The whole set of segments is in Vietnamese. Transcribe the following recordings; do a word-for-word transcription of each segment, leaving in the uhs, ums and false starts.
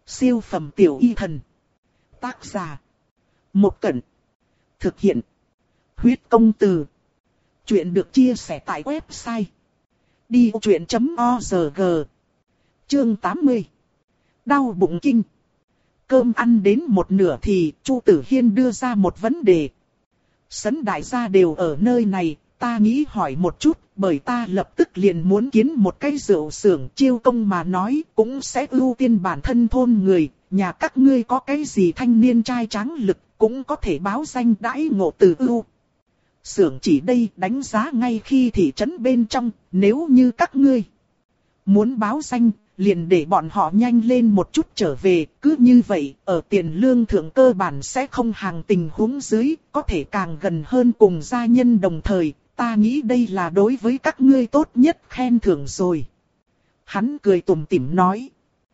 Siêu phẩm tiểu y thần. Tác giả. Một Cẩn. Thực hiện. Huyết công từ. Chuyện được chia sẻ tại website đi vô chuyện chấm org. Chương tám mươi. Đau bụng kinh. Cơm ăn đến một nửa thì Chu Tử Hiên đưa ra một vấn đề. Sấn đại gia đều ở nơi này, ta nghĩ hỏi một chút, bởi ta lập tức liền muốn kiến một cái rượu xưởng. Chiêu công mà nói cũng sẽ ưu tiên bản thân thôn người. Nhà các ngươi có cái gì thanh niên trai tráng lực cũng có thể báo danh đãi ngộ từ ưu. Xưởng chỉ đây đánh giá ngay khi thị trấn bên trong, nếu như các ngươi muốn báo danh, liền để bọn họ nhanh lên một chút trở về. Cứ như vậy, ở tiền lương thượng cơ bản sẽ không hàng tình huống dưới, có thể càng gần hơn cùng gia nhân đồng thời. Ta nghĩ đây là đối với các ngươi tốt nhất khen thưởng rồi. Hắn cười tủm tỉm nói.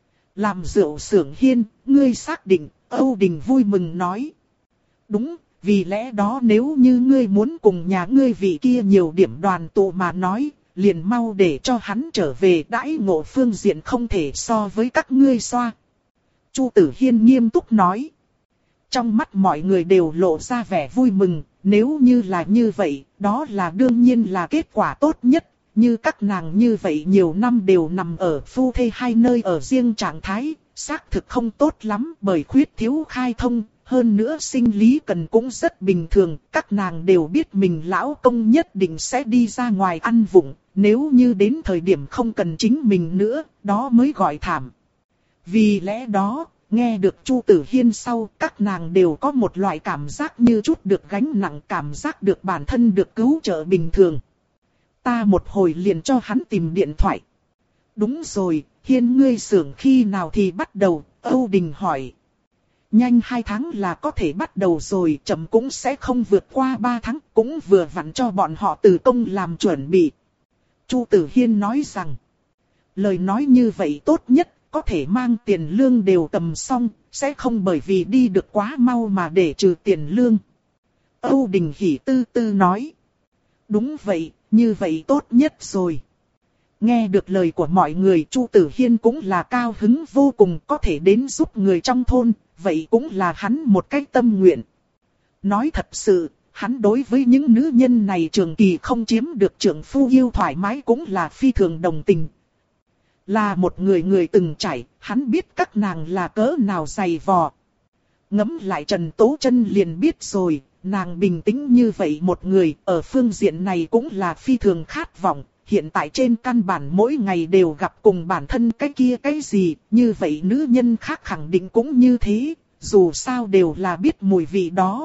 Làm rượu xưởng Hiên, ngươi xác định, Âu Đình vui mừng nói. Đúng, vì lẽ đó nếu như ngươi muốn cùng nhà ngươi vị kia nhiều điểm đoàn tụ mà nói, liền mau để cho hắn trở về. Đãi ngộ phương diện không thể so với các ngươi xoa. Chu Tử Hiên nghiêm túc nói. Trong mắt mọi người đều lộ ra vẻ vui mừng, nếu như là như vậy, đó là đương nhiên là kết quả tốt nhất. Như các nàng như vậy nhiều năm đều nằm ở phu thê hai nơi ở riêng trạng thái, xác thực không tốt lắm bởi khuyết thiếu khai thông. Hơn nữa sinh lý cần cũng rất bình thường, các nàng đều biết mình lão công nhất định sẽ đi ra ngoài ăn vụng, nếu như đến thời điểm không cần chính mình nữa, đó mới gọi thảm. Vì lẽ đó, nghe được Chu Tử Hiên sau, các nàng đều có một loại cảm giác như chút được gánh nặng, cảm giác được bản thân được cứu trợ bình thường. Ta một hồi liền cho hắn tìm điện thoại. Đúng rồi, Hiên ngươi xưởng khi nào thì bắt đầu, Âu Đình hỏi. Nhanh hai tháng là có thể bắt đầu rồi, chậm cũng sẽ không vượt qua ba tháng, cũng vừa vặn cho bọn họ từ công làm chuẩn bị. Chu Tử Hiên nói rằng, lời nói như vậy tốt nhất, có thể mang tiền lương đều cầm xong, sẽ không bởi vì đi được quá mau mà để trừ tiền lương. Âu Đình hỉ tư tư nói, đúng vậy, như vậy tốt nhất rồi. Nghe được lời của mọi người, Chu Tử Hiên cũng là cao hứng vô cùng, có thể đến giúp người trong thôn, vậy cũng là hắn một cái tâm nguyện. Nói thật sự, hắn đối với những nữ nhân này trường kỳ không chiếm được trượng phu yêu thoải mái cũng là phi thường đồng tình. Là một người người từng trải, hắn biết các nàng là cỡ nào dày vò. Ngẫm lại Trần Tố Chân liền biết rồi, nàng bình tĩnh như vậy một người, ở phương diện này cũng là phi thường khát vọng. Hiện tại trên căn bản mỗi ngày đều gặp cùng bản thân cái kia cái gì, như vậy nữ nhân khác khẳng định cũng như thế, dù sao đều là biết mùi vị đó.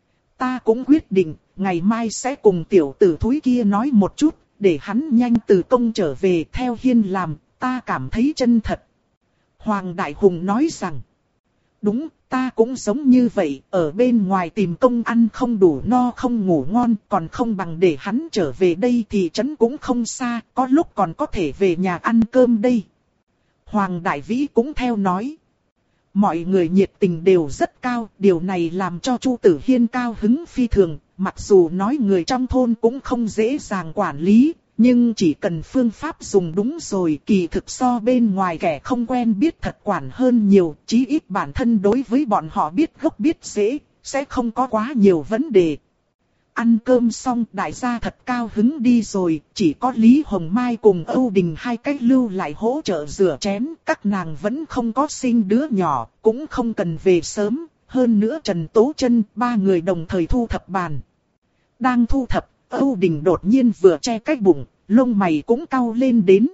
Ta cũng quyết định, ngày mai sẽ cùng tiểu tử thúi kia nói một chút, để hắn nhanh từ công trở về theo Hiên làm, ta cảm thấy chân thật. Hoàng Đại Hùng nói rằng, đúng, ta cũng giống như vậy, ở bên ngoài tìm công ăn không đủ no không ngủ ngon, còn không bằng để hắn trở về đây thì trấn cũng không xa, có lúc còn có thể về nhà ăn cơm đây. Hoàng Đại Vĩ cũng theo nói. Mọi người nhiệt tình đều rất cao, điều này làm cho Chu Tử Hiên cao hứng phi thường, mặc dù nói người trong thôn cũng không dễ dàng quản lý. Nhưng chỉ cần phương pháp dùng đúng rồi, kỳ thực so bên ngoài kẻ không quen biết thật quản hơn nhiều, chí ít bản thân đối với bọn họ biết gốc biết rễ, sẽ không có quá nhiều vấn đề. Ăn cơm xong đại gia thật cao hứng đi rồi, chỉ có Lý Hồng Mai cùng Âu Đình hai cách lưu lại hỗ trợ rửa chén, các nàng vẫn không có sinh đứa nhỏ, cũng không cần về sớm, hơn nữa Trần Tố Chân, ba người đồng thời thu thập bàn. Đang thu thập, Âu Đình đột nhiên vừa che cái bụng, lông mày cũng cau lên đến.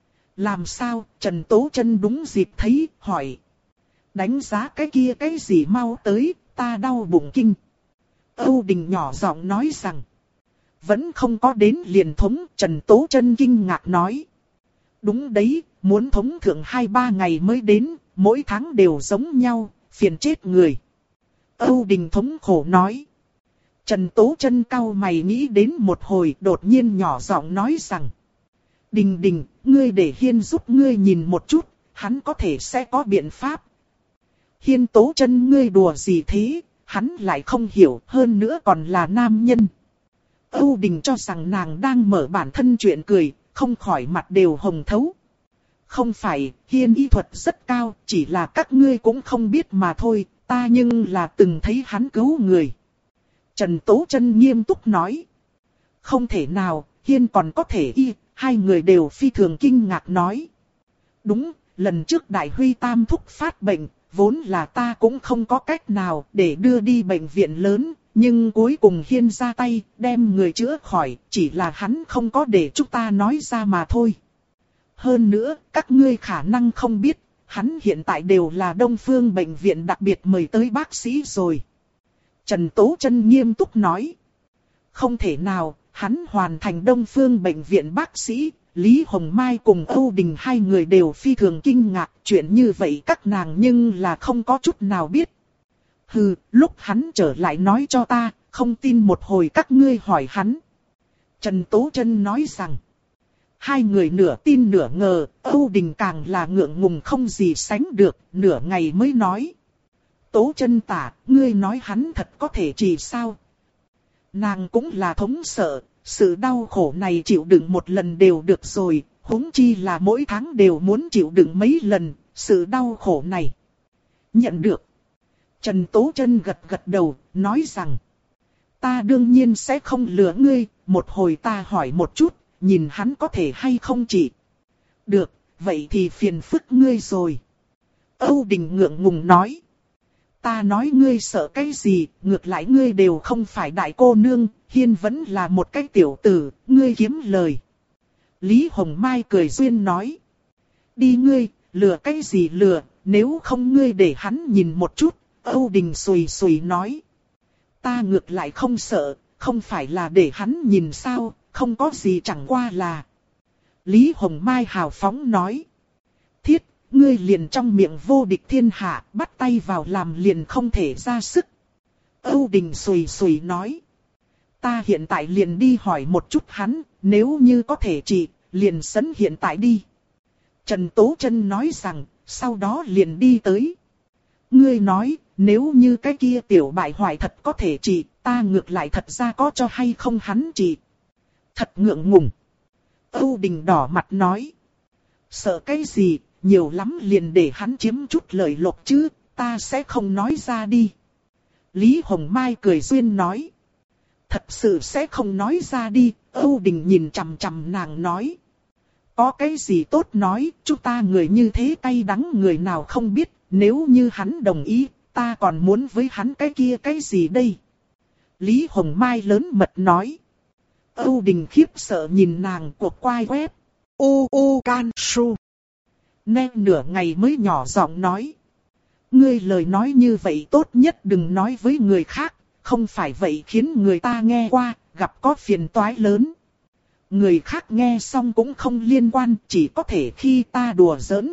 Làm sao, Trần Tố Chân đúng dịp thấy, hỏi. Đánh giá cái kia cái gì mau tới, ta đau bụng kinh. Âu Đình nhỏ giọng nói rằng. Vẫn không có đến liền thống, Trần Tố Chân kinh ngạc nói. Đúng đấy, muốn thống thượng hai ba ngày mới đến, mỗi tháng đều giống nhau, phiền chết người. Âu Đình thống khổ nói. Trần Tố Chân cau mày nghĩ đến một hồi, đột nhiên nhỏ giọng nói rằng. Đình Đình, ngươi để Hiên giúp ngươi nhìn một chút, hắn có thể sẽ có biện pháp. Hiên Tố Chân ngươi đùa gì thế, hắn lại không hiểu, hơn nữa còn là nam nhân. Âu Đình cho rằng nàng đang mở bản thân chuyện cười, không khỏi mặt đều hồng thấu. không phải, Hiên y thuật rất cao, chỉ là các ngươi cũng không biết mà thôi, ta nhưng là từng thấy hắn cứu người. Trần Tố Chân nghiêm túc nói. Không thể nào, Hiên còn có thể y, hai người đều phi thường kinh ngạc nói. Đúng, lần trước Đại Huy Tam thúc phát bệnh, vốn là ta cũng không có cách nào để đưa đi bệnh viện lớn, nhưng cuối cùng Hiên ra tay, đem người chữa khỏi, chỉ là hắn không có để chúng ta nói ra mà thôi. Hơn nữa, các ngươi khả năng không biết, hắn hiện tại đều là Đông Phương bệnh viện đặc biệt mời tới bác sĩ rồi. Trần Tố Chân nghiêm túc nói. Không thể nào, hắn hoàn thành Đông Phương bệnh viện bác sĩ. Lý Hồng Mai cùng Âu Đình hai người đều phi thường kinh ngạc, chuyện như vậy các nàng nhưng là không có chút nào biết. Hừ, lúc hắn trở lại nói cho ta, không tin một hồi các ngươi hỏi hắn. Trần Tố Chân nói rằng, hai người nửa tin nửa ngờ, Âu Đình càng là ngượng ngùng không gì sánh được, nửa ngày mới nói. Tố Chân tả, ngươi nói hắn thật có thể trị sao? Nàng cũng là thống sợ. Sự đau khổ này chịu đựng một lần đều được rồi, huống chi là mỗi tháng đều muốn chịu đựng mấy lần, sự đau khổ này. Nhận được. Trần Tố Chân gật gật đầu, nói rằng. Ta đương nhiên sẽ không lừa ngươi, một hồi ta hỏi một chút, nhìn hắn có thể hay không trị. Được, vậy thì phiền phức ngươi rồi. Âu Đình ngượng ngùng nói. Ta nói ngươi sợ cái gì, ngược lại ngươi đều không phải đại cô nương, Hiên vẫn là một cái tiểu tử, ngươi kiếm lời. Lý Hồng Mai cười duyên nói. Đi ngươi, lừa cái gì lừa, nếu không ngươi để hắn nhìn một chút, Âu Đình sùi sùi nói. Ta ngược lại không sợ, không phải là để hắn nhìn sao, không có gì chẳng qua là. Lý Hồng Mai hào phóng nói. Thiết, ngươi liền trong miệng vô địch thiên hạ, bắt tay vào làm liền không thể ra sức. Âu Đình sùi sùi nói. Ta hiện tại liền đi hỏi một chút hắn, nếu như có thể trị, liền sấn hiện tại đi. Trần Tố Chân nói rằng, sau đó liền đi tới. Ngươi nói, nếu như cái kia tiểu bại hoại thật có thể trị, ta ngược lại thật ra có cho hay không hắn trị. Thật ngượng ngùng. Âu Đình đỏ mặt nói. Sợ cái gì, nhiều lắm liền để hắn chiếm chút lợi lộc chứ, ta sẽ không nói ra đi. Lý Hồng Mai cười duyên nói. Thật sự sẽ không nói ra đi, Âu Đình nhìn chằm chằm nàng nói. Có cái gì tốt nói, chúng ta người như thế cay đắng người nào không biết, nếu như hắn đồng ý, ta còn muốn với hắn cái kia cái gì đây? Lý Hồng Mai lớn mật nói. Âu Đình khiếp sợ nhìn nàng cuộc quay quét. U u can su. Nên nửa ngày mới nhỏ giọng nói. Ngươi lời nói như vậy tốt nhất đừng nói với người khác, không phải vậy khiến người ta nghe qua, gặp có phiền toái lớn. Người khác nghe xong cũng không liên quan, chỉ có thể khi ta đùa giỡn.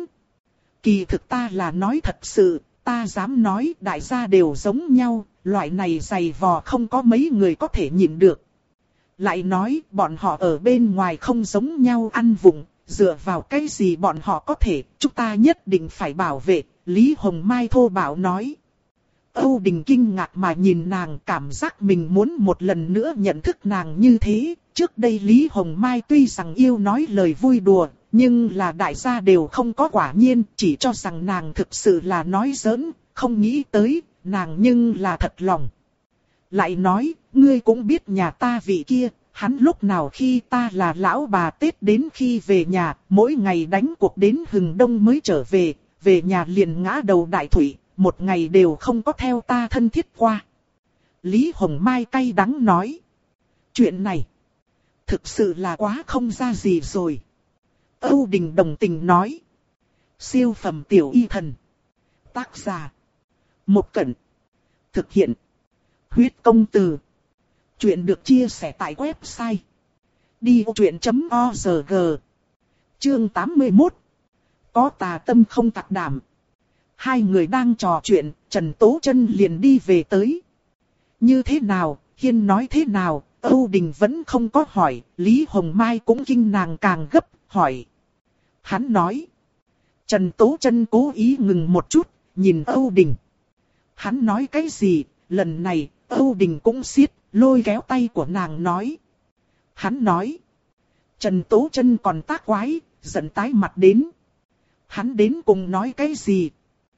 Kỳ thực ta là nói thật sự, ta dám nói đại gia đều giống nhau, loại này dày vò không có mấy người có thể nhịn được. Lại nói bọn họ ở bên ngoài không giống nhau ăn vụng, dựa vào cái gì bọn họ có thể, chúng ta nhất định phải bảo vệ, Lý Hồng Mai thô bạo nói. Âu Đình kinh ngạc mà nhìn nàng, cảm giác mình muốn một lần nữa nhận thức nàng như thế. Trước đây Lý Hồng Mai tuy rằng yêu nói lời vui đùa, nhưng là đại gia đều không có quả nhiên, chỉ cho rằng nàng thực sự là nói giỡn, không nghĩ tới, nàng nhưng là thật lòng. Lại nói, ngươi cũng biết nhà ta vị kia, hắn lúc nào khi ta là lão bà Tết đến khi về nhà, mỗi ngày đánh cuộc đến hừng đông mới trở về, về nhà liền ngã đầu đại thủy, một ngày đều không có theo ta thân thiết qua. Lý Hồng Mai cay đắng nói. Chuyện này, thực sự là quá không ra gì rồi. Âu Đình đồng tình nói. Siêu phẩm tiểu y thần. Tác giả. Một Cẩn. Thực hiện. Huyết công từ. Chuyện được chia sẻ tại website. đi ô chuyện chấm org. Chương tám mươi mốt. Có tà tâm không tặc đảm. Hai người đang trò chuyện, Trần Tố Chân liền đi về tới. Như thế nào, Hiên nói thế nào, Âu Đình vẫn không có hỏi, Lý Hồng Mai cũng kinh nàng càng gấp, hỏi. Hắn nói. Trần Tố Chân cố ý ngừng một chút, nhìn Âu Đình. Hắn nói cái gì, lần này, Âu Đình cũng siết, lôi kéo tay của nàng nói. Hắn nói. Trần Tố Chân còn tác quái, giận tái mặt đến. hắn đến cùng nói cái gì?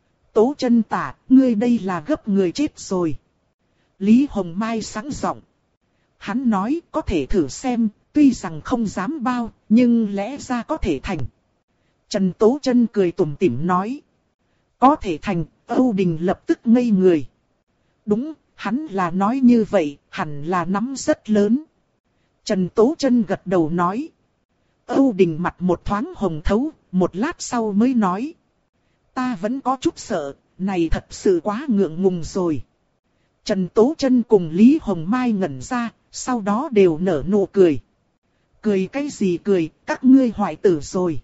Tố Chân Tả, ngươi đây là gấp người chết rồi. Lý Hồng Mai sẵn giọng. Hắn nói có thể thử xem, tuy rằng không dám bao, nhưng lẽ ra có thể thành. Trần Tố Chân cười tủm tỉm nói. Có thể thành, Âu Đình lập tức ngây người. Đúng, hắn là nói như vậy, hẳn là nắm rất lớn. Trần Tố Chân gật đầu nói. Âu Đình mặt một thoáng hồng thấu, một lát sau mới nói. Ta vẫn có chút sợ, này thật sự quá ngượng ngùng rồi. Trần Tố Chân cùng Lý Hồng Mai ngẩn ra, sau đó đều nở nụ cười. Cười cái gì cười, các ngươi hoại tử rồi.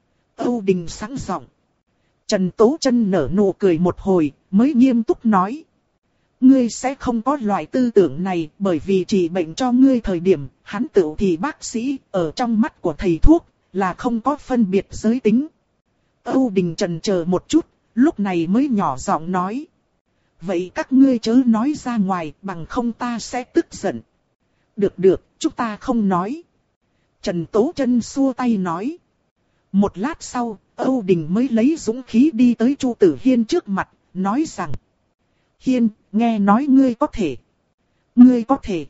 Âu Đình sẵn giọng. Trần Tố Chân nở nụ cười một hồi, mới nghiêm túc nói. Ngươi sẽ không có loại tư tưởng này, bởi vì trị bệnh cho ngươi thời điểm, hắn tự thì bác sĩ, ở trong mắt của thầy thuốc, là không có phân biệt giới tính. Âu Đình chần chờ một chút, lúc này mới nhỏ giọng nói. Vậy các ngươi chớ nói ra ngoài, bằng không ta sẽ tức giận. Được được, chúng ta không nói. Trần Tố Chân xua tay nói. Một lát sau, Âu Đình mới lấy dũng khí đi tới Chu Tử Hiên trước mặt, nói rằng. Hiên, nghe nói ngươi có thể. Ngươi có thể.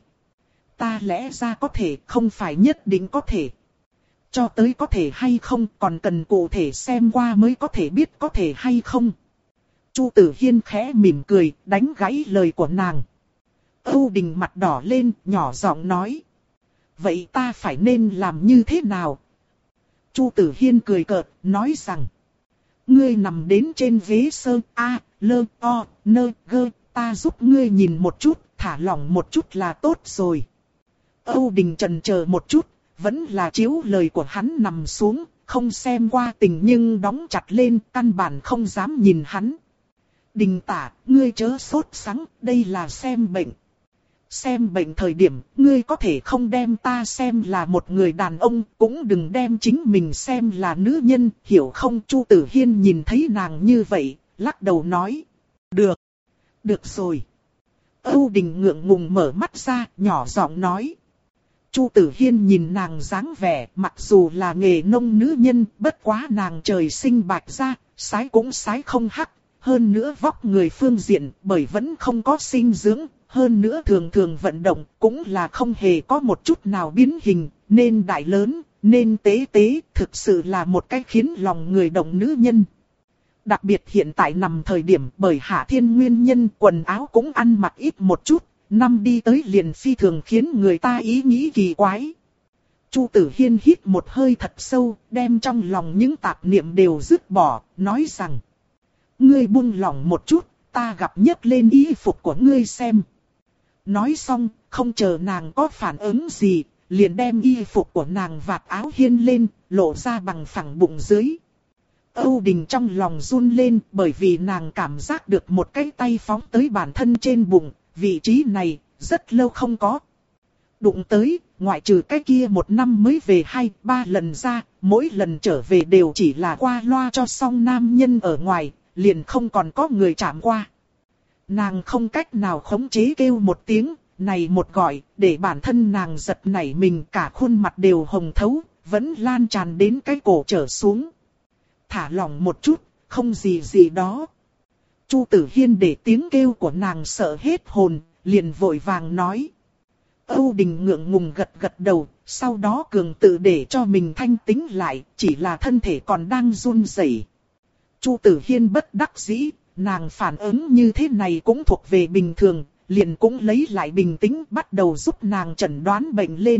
Ta lẽ ra có thể, không phải nhất định có thể. Cho tới có thể hay không, còn cần cụ thể xem qua mới có thể biết có thể hay không. Chu Tử Hiên khẽ mỉm cười, đánh gãy lời của nàng. Âu Đình mặt đỏ lên, nhỏ giọng nói. Vậy ta phải nên làm như thế nào? Chu Tử Hiên cười cợt, nói rằng. Ngươi nằm đến trên ghế sơ, a, lơ, o, nơ, gơ, ta giúp ngươi nhìn một chút, thả lỏng một chút là tốt rồi. Âu Đình chần chờ một chút, vẫn là chiếu lời của hắn nằm xuống, không xem qua tình nhưng đóng chặt lên, căn bản không dám nhìn hắn. Đình Tả, ngươi chớ sốt sắng, đây là xem bệnh. Xem bệnh thời điểm, ngươi có thể không đem ta xem là một người đàn ông, cũng đừng đem chính mình xem là nữ nhân, hiểu không? Chu Tử Hiên nhìn thấy nàng như vậy, lắc đầu nói. Được, được rồi. Âu Đình ngượng ngùng mở mắt ra, nhỏ giọng nói. Chu Tử Hiên nhìn nàng dáng vẻ, mặc dù là nghề nông nữ nhân, bất quá nàng trời sinh bạch da, sái cũng sái không hắc, hơn nữa vóc người phương diện, bởi vẫn không có sinh dưỡng, hơn nữa thường thường vận động, cũng là không hề có một chút nào biến hình, nên đại lớn, nên tế tế, thực sự là một cái khiến lòng người động nữ nhân. Đặc biệt hiện tại nằm thời điểm bởi Hạ Thiên nguyên nhân, quần áo cũng ăn mặc ít một chút. Năm đi tới liền phi thường khiến người ta ý nghĩ kỳ quái. Chu Tử Hiên hít một hơi thật sâu, đem trong lòng những tạp niệm đều dứt bỏ, nói rằng. Ngươi buông lỏng một chút, ta gặp nhấc lên y phục của ngươi xem. Nói xong, không chờ nàng có phản ứng gì, liền đem y phục của nàng vạt áo hiên lên, lộ ra bằng phẳng bụng dưới. Âu Đình trong lòng run lên bởi vì nàng cảm giác được một cái tay phóng tới bản thân trên bụng. Vị trí này, rất lâu không có. Đụng tới, ngoại trừ cái kia một năm mới về hai, ba lần ra, mỗi lần trở về đều chỉ là qua loa cho xong nam nhân ở ngoài, liền không còn có người chạm qua. Nàng không cách nào khống chế kêu một tiếng, này một gọi, để bản thân nàng giật nảy mình cả khuôn mặt đều hồng thấu, vẫn lan tràn đến cái cổ trở xuống. Thả lỏng một chút, không gì gì đó. Chu Tử Hiên để tiếng kêu của nàng sợ hết hồn, liền vội vàng nói. Âu Đình ngượng ngùng gật gật đầu, sau đó cường tự để cho mình thanh tĩnh lại, chỉ là thân thể còn đang run rẩy. Chu Tử Hiên bất đắc dĩ, nàng phản ứng như thế này cũng thuộc về bình thường, liền cũng lấy lại bình tĩnh bắt đầu giúp nàng chẩn đoán bệnh lên.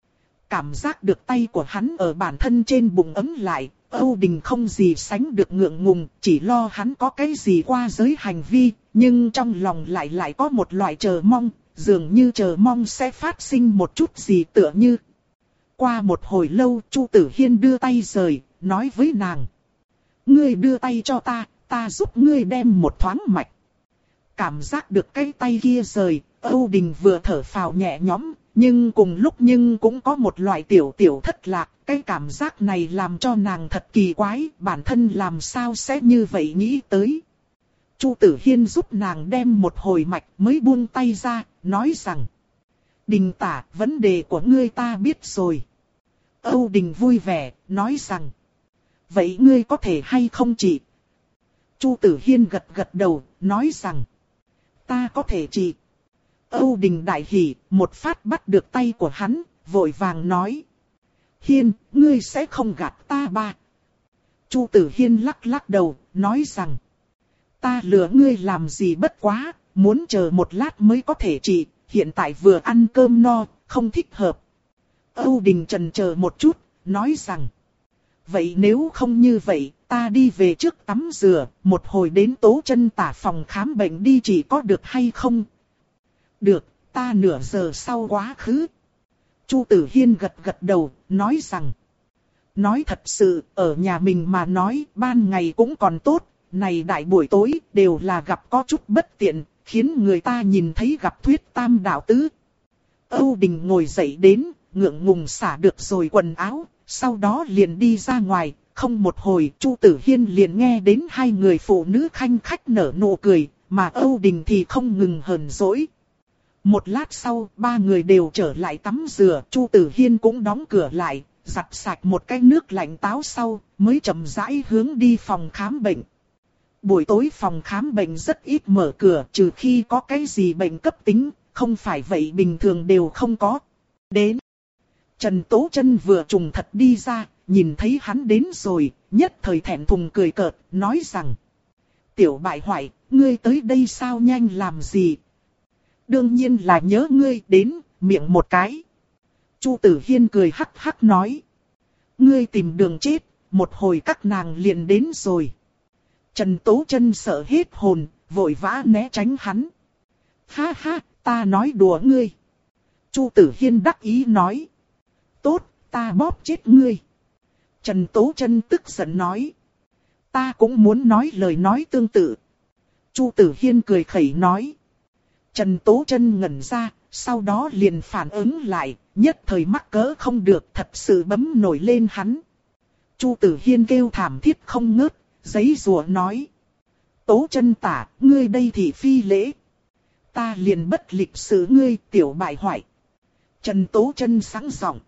Cảm giác được tay của hắn ở bản thân trên bụng ấm lại. Âu Đình không gì sánh được ngượng ngùng, chỉ lo hắn có cái gì qua giới hành vi, nhưng trong lòng lại lại có một loại chờ mong, dường như chờ mong sẽ phát sinh một chút gì tựa như. Qua một hồi lâu, Chu Tử Hiên đưa tay rời, nói với nàng. Ngươi đưa tay cho ta, ta giúp ngươi đem một thoáng mạch. Cảm giác được cái tay kia rời, Âu Đình vừa thở phào nhẹ nhõm, nhưng cùng lúc nhưng cũng có một loại tiểu tiểu thất lạc. Cái cảm giác này làm cho nàng thật kỳ quái, bản thân làm sao sẽ như vậy nghĩ tới. Chu Tử Hiên giúp nàng đem một hồi mạch mới buông tay ra, nói rằng. Đình Tả, vấn đề của ngươi ta biết rồi. Âu Đình vui vẻ, nói rằng. vậy ngươi có thể hay không trị? Chu Tử Hiên gật gật đầu, nói rằng, ta có thể trị. Âu Đình đại hỉ, một phát bắt được tay của hắn, vội vàng nói, Hiên, ngươi sẽ không gạt ta ba. Chu Tử Hiên lắc lắc đầu, nói rằng, ta lừa ngươi làm gì bất quá, muốn chờ một lát mới có thể trị, hiện tại vừa ăn cơm no, không thích hợp. Âu Đình chần chờ một chút, nói rằng, vậy nếu không như vậy, ta đi về trước tắm rửa, một hồi đến Tố Chân Tả phòng khám bệnh đi chỉ có được hay không? Được, ta nửa giờ sau quá khứ. Chu Tử Hiên gật gật đầu, nói rằng, nói thật sự, ở nhà mình mà nói, ban ngày cũng còn tốt, này đại buổi tối, đều là gặp có chút bất tiện, khiến người ta nhìn thấy gặp thuyết tam đạo tứ. Âu Đình ngồi dậy đến, ngượng ngùng xả được rồi quần áo, sau đó liền đi ra ngoài, không một hồi Chu Tử Hiên liền nghe đến hai người phụ nữ khanh khách nở nụ cười, mà Âu Đình thì không ngừng hờn dỗi. Một lát sau, ba người đều trở lại tắm rửa, Chu Tử Hiên cũng đóng cửa lại, giặt sạch một cái nước lạnh táo sau, mới chậm rãi hướng đi phòng khám bệnh. Buổi tối phòng khám bệnh rất ít mở cửa, trừ khi có cái gì bệnh cấp tính, không phải vậy bình thường đều không có. Đến. Trần Tố Chân vừa trùng thật đi ra, nhìn thấy hắn đến rồi, nhất thời thẹn thùng cười cợt, nói rằng, tiểu bại hoại, ngươi tới đây sao nhanh làm gì? Đương nhiên là nhớ ngươi đến, miệng một cái. Chu Tử Hiên cười hắc hắc nói, ngươi tìm đường chết, một hồi các nàng liền đến rồi. Trần Tố Chân sợ hết hồn, vội vã né tránh hắn. Ha ha, ta nói đùa ngươi. Chu Tử Hiên đắc ý nói, tốt, ta bóp chết ngươi. Trần Tố Chân tức giận nói, ta cũng muốn nói lời nói tương tự. Chu Tử Hiên cười khẩy nói. Trần Tố Chân ngẩn ra, sau đó liền phản ứng lại, nhất thời mắc cỡ không được, thật sự bấm nổi lên hắn. Chu Tử Hiên kêu thảm thiết không ngớt, giấy rùa nói, Tố Chân Tả, ngươi đây thì phi lễ. Ta liền bất lịch sự ngươi, tiểu bại hoại. Trần Tố Chân sáng giọng,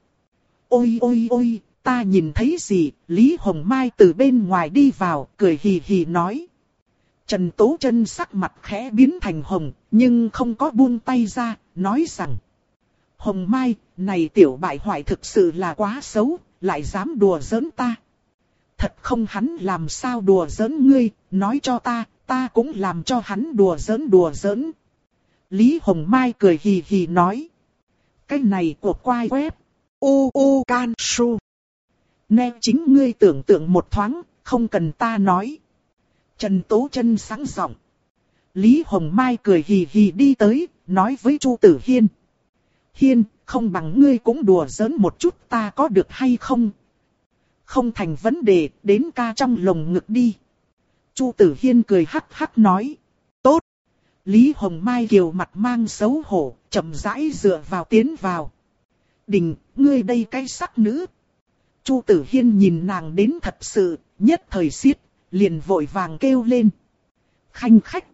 ôi ôi ôi, ta nhìn thấy gì? Lý Hồng Mai từ bên ngoài đi vào, cười hì hì nói. Trần Tố Chân sắc mặt khẽ biến thành hồng, nhưng không có buông tay ra, nói rằng, Hồng Mai, này tiểu bại hoại thực sự là quá xấu, lại dám đùa giỡn ta. Thật không, hắn làm sao đùa giỡn ngươi, nói cho ta, ta cũng làm cho hắn đùa giỡn đùa giỡn. Lý Hồng Mai cười hì hì nói, cái này của quai web, u u can su. Nè chính ngươi tưởng tượng một thoáng, không cần ta nói. Trần Tố Chân sáng giọng. Lý Hồng Mai cười hì hì đi tới, nói với Chu Tử Hiên. Hiên, không bằng ngươi cũng đùa giỡn một chút ta có được hay không? Không thành vấn đề, đến ca trong lồng ngực đi. Chu Tử Hiên cười hắc hắc nói. Tốt. Lý Hồng Mai kiều mặt mang xấu hổ, chậm rãi dựa vào tiến vào. Đình, ngươi đây cái sắc nữ. Chu Tử Hiên nhìn nàng đến thật sự, nhất thời xiết, liền vội vàng kêu lên. Khanh khách.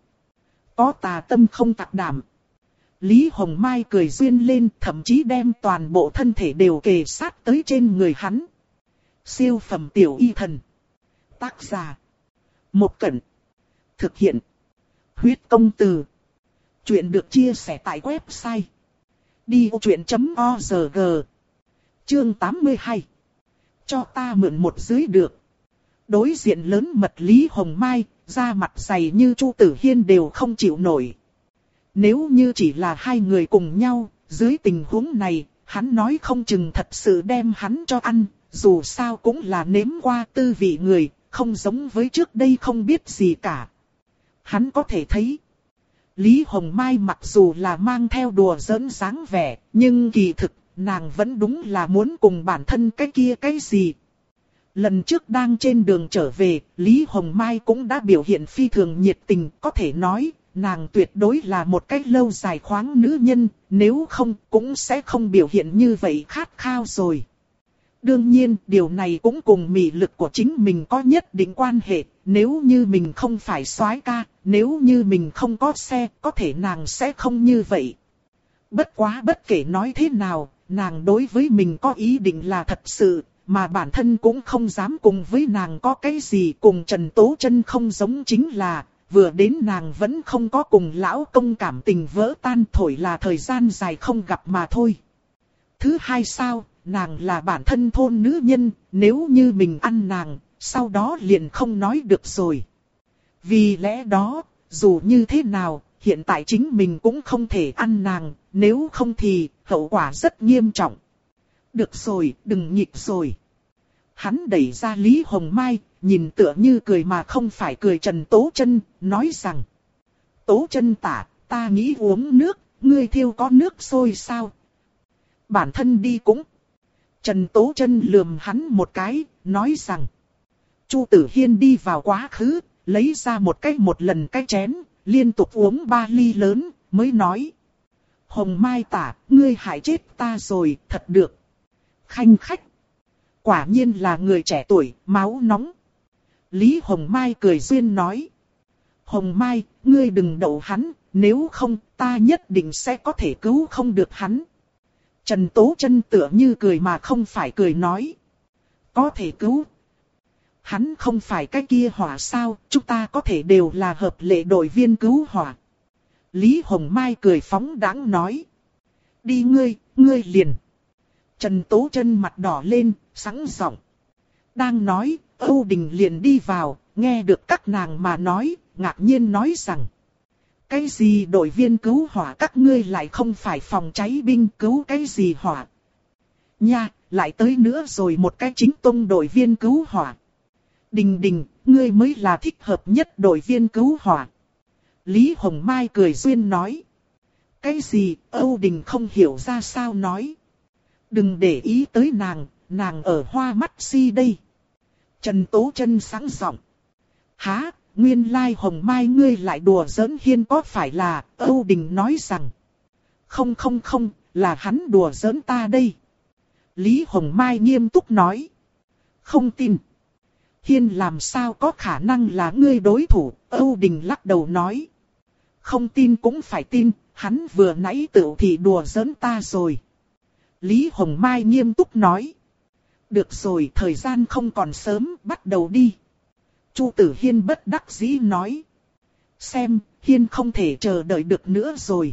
Có tà tâm không tạc đảm. Lý Hồng Mai cười duyên lên, thậm chí đem toàn bộ thân thể đều kề sát tới trên người hắn. Siêu phẩm tiểu y thần. Tác giả. Một Cẩn. Thực hiện. Huyết công từ. Chuyện được chia sẻ tại website. đi ô chuyện chấm org. Chương tám mươi hai. Cho ta mượn một dưới được. Đối diện lớn mật Lý Hồng Mai, da mặt dày như Chu Tử Hiên đều không chịu nổi. Nếu như chỉ là hai người cùng nhau, dưới tình huống này, hắn nói không chừng thật sự đem hắn cho ăn, dù sao cũng là nếm qua tư vị người, không giống với trước đây không biết gì cả. Hắn có thể thấy, Lý Hồng Mai mặc dù là mang theo đùa giỡn dáng vẻ, nhưng kỳ thực, nàng vẫn đúng là muốn cùng bản thân cái kia cái gì. Lần trước đang trên đường trở về, Lý Hồng Mai cũng đã biểu hiện phi thường nhiệt tình, có thể nói, nàng tuyệt đối là một cách lâu dài khoáng nữ nhân, nếu không cũng sẽ không biểu hiện như vậy khát khao rồi. Đương nhiên, điều này cũng cùng mị lực của chính mình có nhất định quan hệ, nếu như mình không phải soái ca, nếu như mình không có xe, có thể nàng sẽ không như vậy. Bất quá bất kể nói thế nào, nàng đối với mình có ý định là thật sự, mà bản thân cũng không dám cùng với nàng có cái gì. Cùng Trần Tố Chân không giống chính là, vừa đến nàng vẫn không có cùng lão công cảm tình vỡ tan, thổi là thời gian dài không gặp mà thôi. Thứ hai sao, nàng là bản thân thôn nữ nhân, nếu như mình ăn nàng, sau đó liền không nói được rồi. Vì lẽ đó, dù như thế nào, hiện tại chính mình cũng không thể ăn nàng, nếu không thì hậu quả rất nghiêm trọng. Được rồi, đừng nhịp rồi. Hắn đẩy ra Lý Hồng Mai, nhìn tựa như cười mà không phải cười Trần Tố Chân, nói rằng: Tố Chân tả, ta nghĩ uống nước, ngươi thiêu có nước sôi sao? Bản thân đi cũng. Trần Tố Chân lườm hắn một cái, nói rằng: Chu Tử Hiên đi vào quá khứ, lấy ra một cái một lần cái chén, liên tục uống ba ly lớn, mới nói: Hồng Mai tả, ngươi hại chết ta rồi, thật được. Khanh khách. Quả nhiên là người trẻ tuổi, máu nóng. Lý Hồng Mai cười duyên nói: Hồng Mai, ngươi đừng đậu hắn, nếu không ta nhất định sẽ có thể cứu không được hắn. Trần Tố Chân tựa như cười mà không phải cười nói: Có thể cứu. Hắn không phải cái kia hỏa sao, chúng ta có thể đều là hợp lệ đội viên cứu hỏa. Lý Hồng Mai cười phóng đãng nói: Đi ngươi, ngươi liền. Trần Tố Chân mặt đỏ lên, sẵn giọng. Đang nói, Âu Đình liền đi vào, nghe được các nàng mà nói, ngạc nhiên nói rằng: Cái gì đội viên cứu hỏa, các ngươi lại không phải phòng cháy binh, cứu cái gì hỏa? Nha, lại tới nữa rồi một cái chính tông đội viên cứu hỏa. Đình Đình, ngươi mới là thích hợp nhất đội viên cứu hỏa. Lý Hồng Mai cười duyên nói: Cái gì? Âu Đình không hiểu ra sao nói: Đừng để ý tới nàng, nàng ở hoa mắt si đây. Trần Tố Chân sáng giọng: Há, nguyên lai Hồng Mai ngươi lại đùa giỡn Hiên có phải là? Âu Đình nói rằng: Không không không, là hắn đùa giỡn ta đây. Lý Hồng Mai nghiêm túc nói: Không tin. Hiên làm sao có khả năng là ngươi đối thủ? Âu Đình lắc đầu nói: Không tin cũng phải tin, hắn vừa nãy tự thì đùa giỡn ta rồi. Lý Hồng Mai nghiêm túc nói: Được rồi, thời gian không còn sớm, bắt đầu đi. Chu Tử Hiên bất đắc dĩ nói: Xem, Hiên không thể chờ đợi được nữa rồi.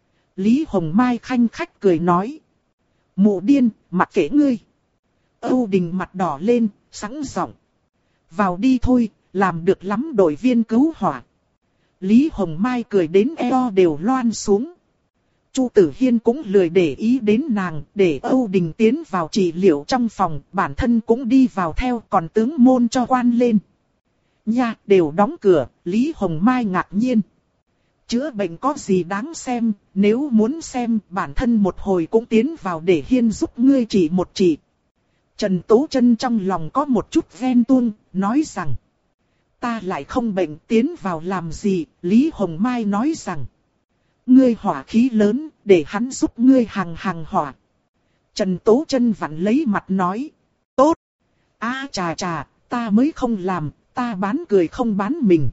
Lý Hồng Mai khanh khách cười nói: Mụ điên, mặc kệ ngươi. Âu Đình mặt đỏ lên, sẵn giọng: Vào đi thôi, làm được lắm đội viên cứu hỏa. Lý Hồng Mai cười đến eo đều loan xuống. Chu Tử Hiên cũng lười để ý đến nàng, để Âu Đình tiến vào trị liệu trong phòng, bản thân cũng đi vào theo, còn tướng môn cho quan lên. Nha, đều đóng cửa. Lý Hồng Mai ngạc nhiên: Chữa bệnh có gì đáng xem, nếu muốn xem, bản thân một hồi cũng tiến vào để Hiên giúp ngươi trị một trị. Trần Tố Chân trong lòng có một chút ghen tuông, nói rằng: Ta lại không bệnh, tiến vào làm gì? Lý Hồng Mai nói rằng: Ngươi hỏa khí lớn, để hắn giúp ngươi hàng hàng hỏa. Trần Tố Chân vặn lấy mặt nói: Tốt. A à, chà chà, ta mới không làm, ta bán cười không bán mình.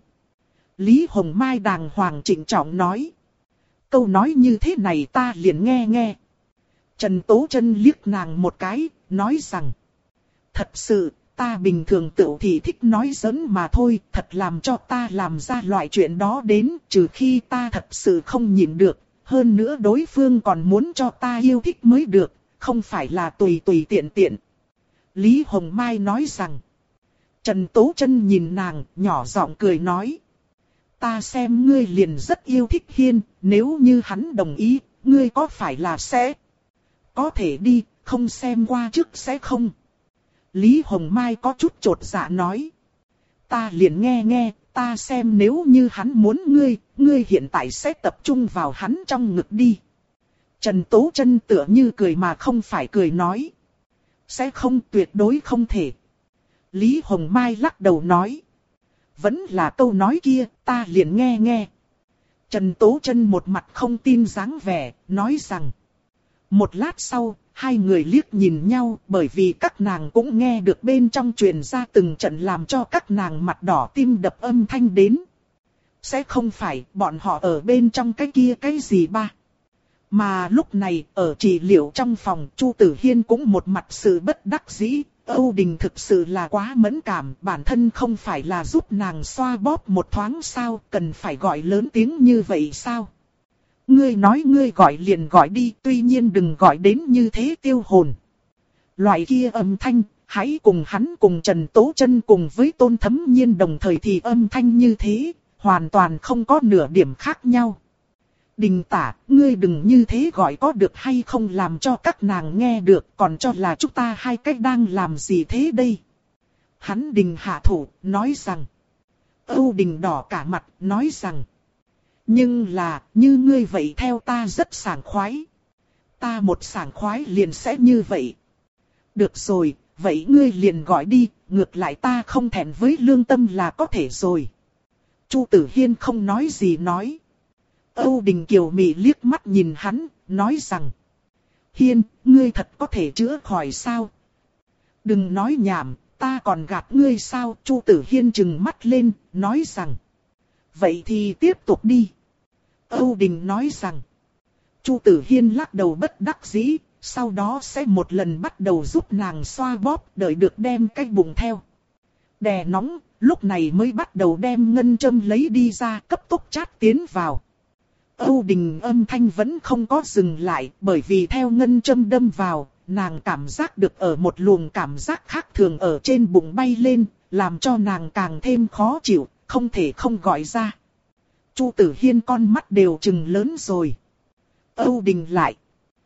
Lý Hồng Mai đàng hoàng trịnh trọng nói: Câu nói như thế này ta liền nghe nghe. Trần Tố Chân liếc nàng một cái, nói rằng: Thật sự, ta bình thường tự thì thích nói giỡn mà thôi, thật làm cho ta làm ra loại chuyện đó đến, trừ khi ta thật sự không nhịn được, hơn nữa đối phương còn muốn cho ta yêu thích mới được, không phải là tùy tùy tiện tiện. Lý Hồng Mai nói rằng: Trần Tố Chân nhìn nàng, nhỏ giọng cười nói: Ta xem ngươi liền rất yêu thích Hiên, nếu như hắn đồng ý, ngươi có phải là sẽ có thể đi, không xem qua trước sẽ không? Lý Hồng Mai có chút chột dạ nói: Ta liền nghe nghe, ta xem nếu như hắn muốn ngươi, ngươi hiện tại sẽ tập trung vào hắn trong ngực đi. Trần Tố Chân tựa như cười mà không phải cười nói: Sẽ không, tuyệt đối không thể. Lý Hồng Mai lắc đầu nói: Vẫn là câu nói kia, ta liền nghe nghe. Trần Tố Chân một mặt không tin dáng vẻ, nói rằng. Một lát sau, hai người liếc nhìn nhau, bởi vì các nàng cũng nghe được bên trong truyền ra từng trận làm cho các nàng mặt đỏ tim đập âm thanh đến. Sẽ không phải bọn họ ở bên trong cái kia cái gì ba. Mà lúc này, ở trị liệu trong phòng, Chu Tử Hiên cũng một mặt sự bất đắc dĩ, Âu Đình thực sự là quá mẫn cảm, bản thân không phải là giúp nàng xoa bóp một thoáng sao, cần phải gọi lớn tiếng như vậy sao? Ngươi nói ngươi gọi liền gọi đi, tuy nhiên đừng gọi đến như thế tiêu hồn. Loại kia âm thanh, hãy cùng hắn cùng Trần Tố Chân cùng với Tôn Thấm Nhiên đồng thời thì âm thanh như thế, hoàn toàn không có nửa điểm khác nhau. Đình Tả, ngươi đừng như thế gọi có được hay không làm cho các nàng nghe được, còn cho là chúng ta hai cách đang làm gì thế đây? Hắn Đình hạ thủ, nói rằng. Âu Đình đỏ cả mặt, nói rằng. Nhưng là, như ngươi vậy theo ta rất sảng khoái. Ta một sảng khoái liền sẽ như vậy. Được rồi, vậy ngươi liền gọi đi, ngược lại ta không thẹn với lương tâm là có thể rồi. Chu Tử Hiên không nói gì nói. Âu Đình kiều mị liếc mắt nhìn hắn, nói rằng. Hiên, ngươi thật có thể chữa khỏi sao? Đừng nói nhảm, ta còn gạt ngươi sao? Chu Tử Hiên trừng mắt lên, nói rằng. Vậy thì tiếp tục đi. Âu Đình nói rằng. Chu Tử Hiên lắc đầu bất đắc dĩ, sau đó sẽ một lần bắt đầu giúp nàng xoa bóp, đợi được đem cái bụng theo. Đè nóng, lúc này mới bắt đầu đem ngân châm lấy đi ra, cấp tốc chát tiến vào. Âu Đình âm thanh vẫn không có dừng lại, bởi vì theo ngân châm đâm vào, nàng cảm giác được ở một luồng cảm giác khác thường ở trên bụng bay lên, làm cho nàng càng thêm khó chịu, không thể không gọi ra. Chu Tử Hiên con mắt đều trừng lớn rồi. Âu Đình lại.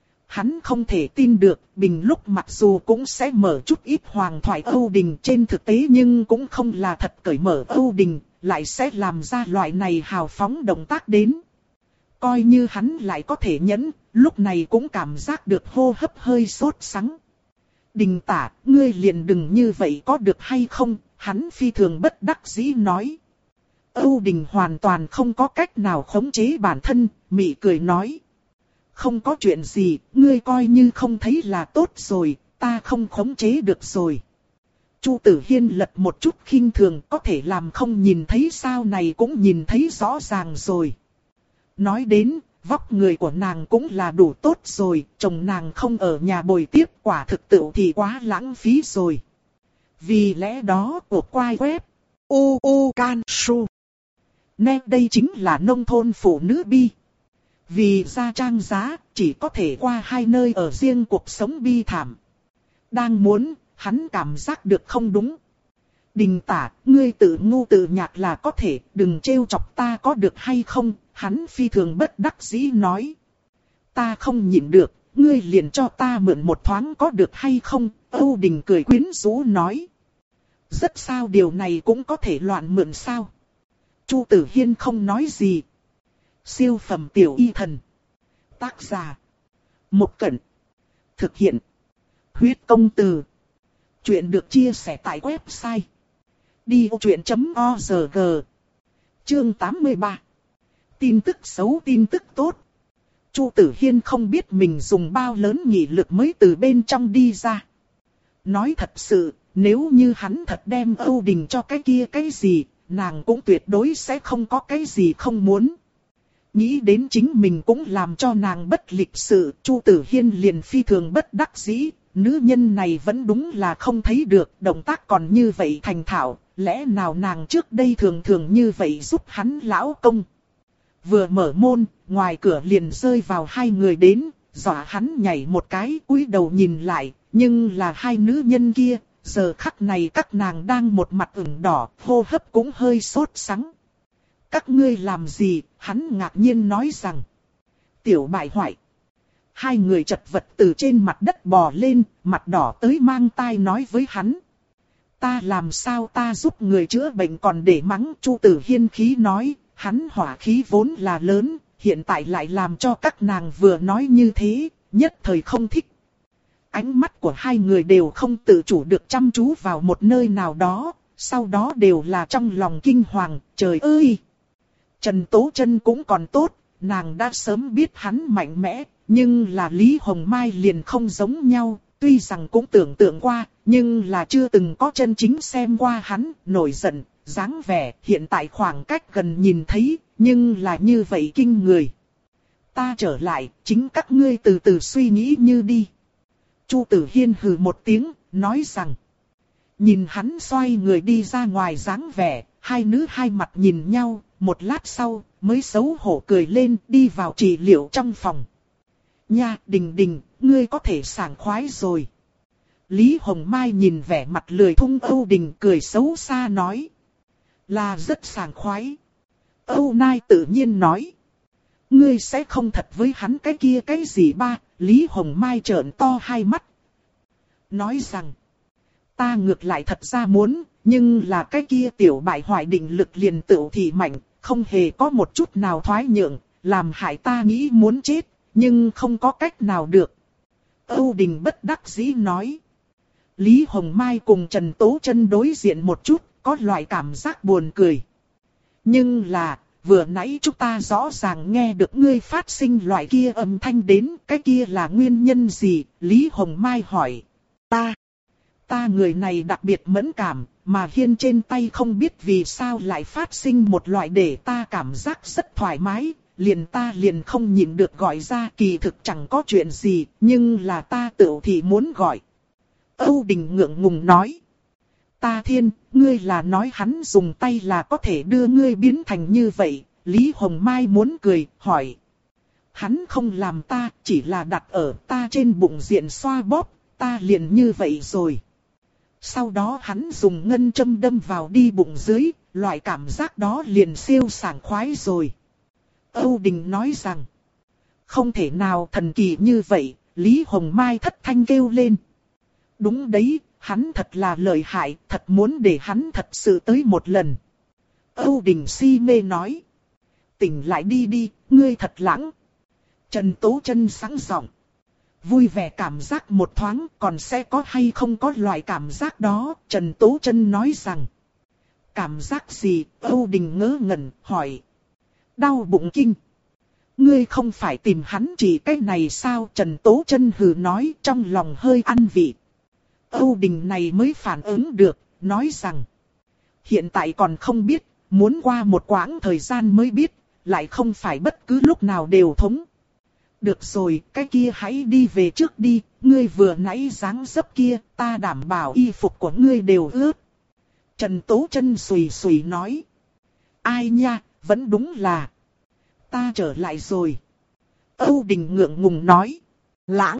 Hắn không thể tin được, bình lúc mặc dù cũng sẽ mở chút ít hoàng thoại Âu Đình trên thực tế nhưng cũng không là thật cởi mở Âu Đình, lại sẽ làm ra loại này hào phóng động tác đến. Coi như hắn lại có thể nhẫn, lúc này cũng cảm giác được hô hấp hơi sốt sắng. Đình Tả, ngươi liền đừng như vậy có được hay không, hắn phi thường bất đắc dĩ nói. Âu Đình hoàn toàn không có cách nào khống chế bản thân, mị cười nói. Không có chuyện gì, ngươi coi như không thấy là tốt rồi, ta không khống chế được rồi. Chu Tử Hiên lật một chút khinh thường, có thể làm không nhìn thấy sao này cũng nhìn thấy rõ ràng rồi. Nói đến, vóc người của nàng cũng là đủ tốt rồi, chồng nàng không ở nhà bồi tiếp quả thực tự thì quá lãng phí rồi. Vì lẽ đó, của quai web, u u can su. Nè đây chính là nông thôn phụ nữ bi. Vì gia trang giá, chỉ có thể qua hai nơi ở riêng cuộc sống bi thảm. Đang muốn, hắn cảm giác được không đúng. Đình Tả, ngươi tự ngu tự nhạt là có thể, đừng trêu chọc ta có được hay không, hắn phi thường bất đắc dĩ nói. Ta không nhịn được, ngươi liền cho ta mượn một thoáng có được hay không, Âu Đình cười quyến rũ nói. Rất sao điều này cũng có thể loạn mượn sao. Chu Tử Hiên không nói gì. Siêu phẩm tiểu y thần. Tác giả. Một Cẩn. Thực hiện. Huyết công từ. Chuyện được chia sẻ tại website. đi ô chuyện chấm org. Chương tám mươi ba. Tin tức xấu tin tức tốt. Chu Tử Hiên không biết mình dùng bao lớn nghị lực mới từ bên trong đi ra. Nói thật sự, nếu như hắn thật đem Âu Đình cho cái kia cái gì, nàng cũng tuyệt đối sẽ không có cái gì không muốn. Nghĩ đến chính mình cũng làm cho nàng bất lịch sự, Chu Tử Hiên liền phi thường bất đắc dĩ, nữ nhân này vẫn đúng là không thấy được, động tác còn như vậy thành thạo, lẽ nào nàng trước đây thường thường như vậy giúp hắn lão công. Vừa mở môn, ngoài cửa liền rơi vào hai người đến, dọa hắn nhảy một cái, cúi đầu nhìn lại, nhưng là hai nữ nhân kia, giờ khắc này các nàng đang một mặt ửng đỏ, hô hấp cũng hơi sốt sắng. Các ngươi làm gì? Hắn ngạc nhiên nói rằng. Tiểu bại hoại. Hai người chật vật từ trên mặt đất bò lên, mặt đỏ tới mang tai nói với hắn. Ta làm sao ta giúp người chữa bệnh còn để mắng. Chu Tử Hiên khí nói, hắn hỏa khí vốn là lớn, hiện tại lại làm cho các nàng vừa nói như thế, nhất thời không thích. Ánh mắt của hai người đều không tự chủ được chăm chú vào một nơi nào đó, sau đó đều là trong lòng kinh hoàng, trời ơi! Trần Tố Chân cũng còn tốt, nàng đã sớm biết hắn mạnh mẽ, nhưng là Lý Hồng Mai liền không giống nhau, tuy rằng cũng tưởng tượng qua, nhưng là chưa từng có chân chính xem qua hắn, nổi giận, dáng vẻ, hiện tại khoảng cách gần nhìn thấy, nhưng là như vậy kinh người. Ta trở lại, chính các ngươi từ từ suy nghĩ như đi. Chu Tử Hiên hừ một tiếng, nói rằng, Nhìn hắn xoay người đi ra ngoài dáng vẻ, hai nữ hai mặt nhìn nhau, một lát sau, mới xấu hổ cười lên đi vào trị liệu trong phòng. Nha, Đình Đình, ngươi có thể sảng khoái rồi. Lý Hồng Mai nhìn vẻ mặt lười thung Âu Đình cười xấu xa nói. Là rất sảng khoái. Âu Nai tự nhiên nói. Ngươi sẽ không thật với hắn cái kia cái gì ba, Lý Hồng Mai trợn to hai mắt. Nói rằng, ta ngược lại thật ra muốn, nhưng là cái kia tiểu bại hoại định lực liền tựu thị mạnh, không hề có một chút nào thoái nhượng, làm hại ta nghĩ muốn chết, nhưng không có cách nào được. Âu Đình bất đắc dĩ nói. Lý Hồng Mai cùng Trần Tố Chân đối diện một chút, có loại cảm giác buồn cười. Nhưng là, vừa nãy chúng ta rõ ràng nghe được ngươi phát sinh loại kia âm thanh đến, cái kia là nguyên nhân gì? Lý Hồng Mai hỏi. Ta, ta người này đặc biệt mẫn cảm, mà hiên trên tay không biết vì sao lại phát sinh một loại để ta cảm giác rất thoải mái, liền ta liền không nhịn được gọi ra, kỳ thực chẳng có chuyện gì, nhưng là ta tự thì muốn gọi. Âu Đình ngượng ngùng nói. Ta thiên, ngươi là nói hắn dùng tay là có thể đưa ngươi biến thành như vậy. Lý Hồng Mai muốn cười, hỏi. Hắn không làm ta, chỉ là đặt ở ta trên bụng diện xoa bóp, ta liền như vậy rồi. Sau đó hắn dùng ngân châm đâm vào đi bụng dưới, loại cảm giác đó liền siêu sảng khoái rồi. Âu Đình nói rằng. Không thể nào thần kỳ như vậy, Lý Hồng Mai thất thanh kêu lên. Đúng đấy, hắn thật là lợi hại, thật muốn để hắn thật sự tới một lần. Âu Đình si mê nói. Tỉnh lại đi đi, ngươi thật lãng. Trần Tố Chân sáng giọng. Vui vẻ cảm giác một thoáng, còn sẽ có hay không có loại cảm giác đó, Trần Tố Chân nói rằng. Cảm giác gì? Âu Đình ngớ ngẩn, hỏi. Đau bụng kinh. Ngươi không phải tìm hắn chỉ cái này sao? Trần Tố Chân hừ nói, trong lòng hơi ăn vị. Âu Đình này mới phản ứng được, nói rằng. Hiện tại còn không biết, muốn qua một quãng thời gian mới biết, lại không phải bất cứ lúc nào đều thống. Được rồi, cái kia hãy đi về trước đi, ngươi vừa nãy dáng dấp kia, ta đảm bảo y phục của ngươi đều ướt. Trần Tố Chân sùi sùi nói. Ai nha, vẫn đúng là. Ta trở lại rồi. Âu Đình ngượng ngùng nói. Lãng.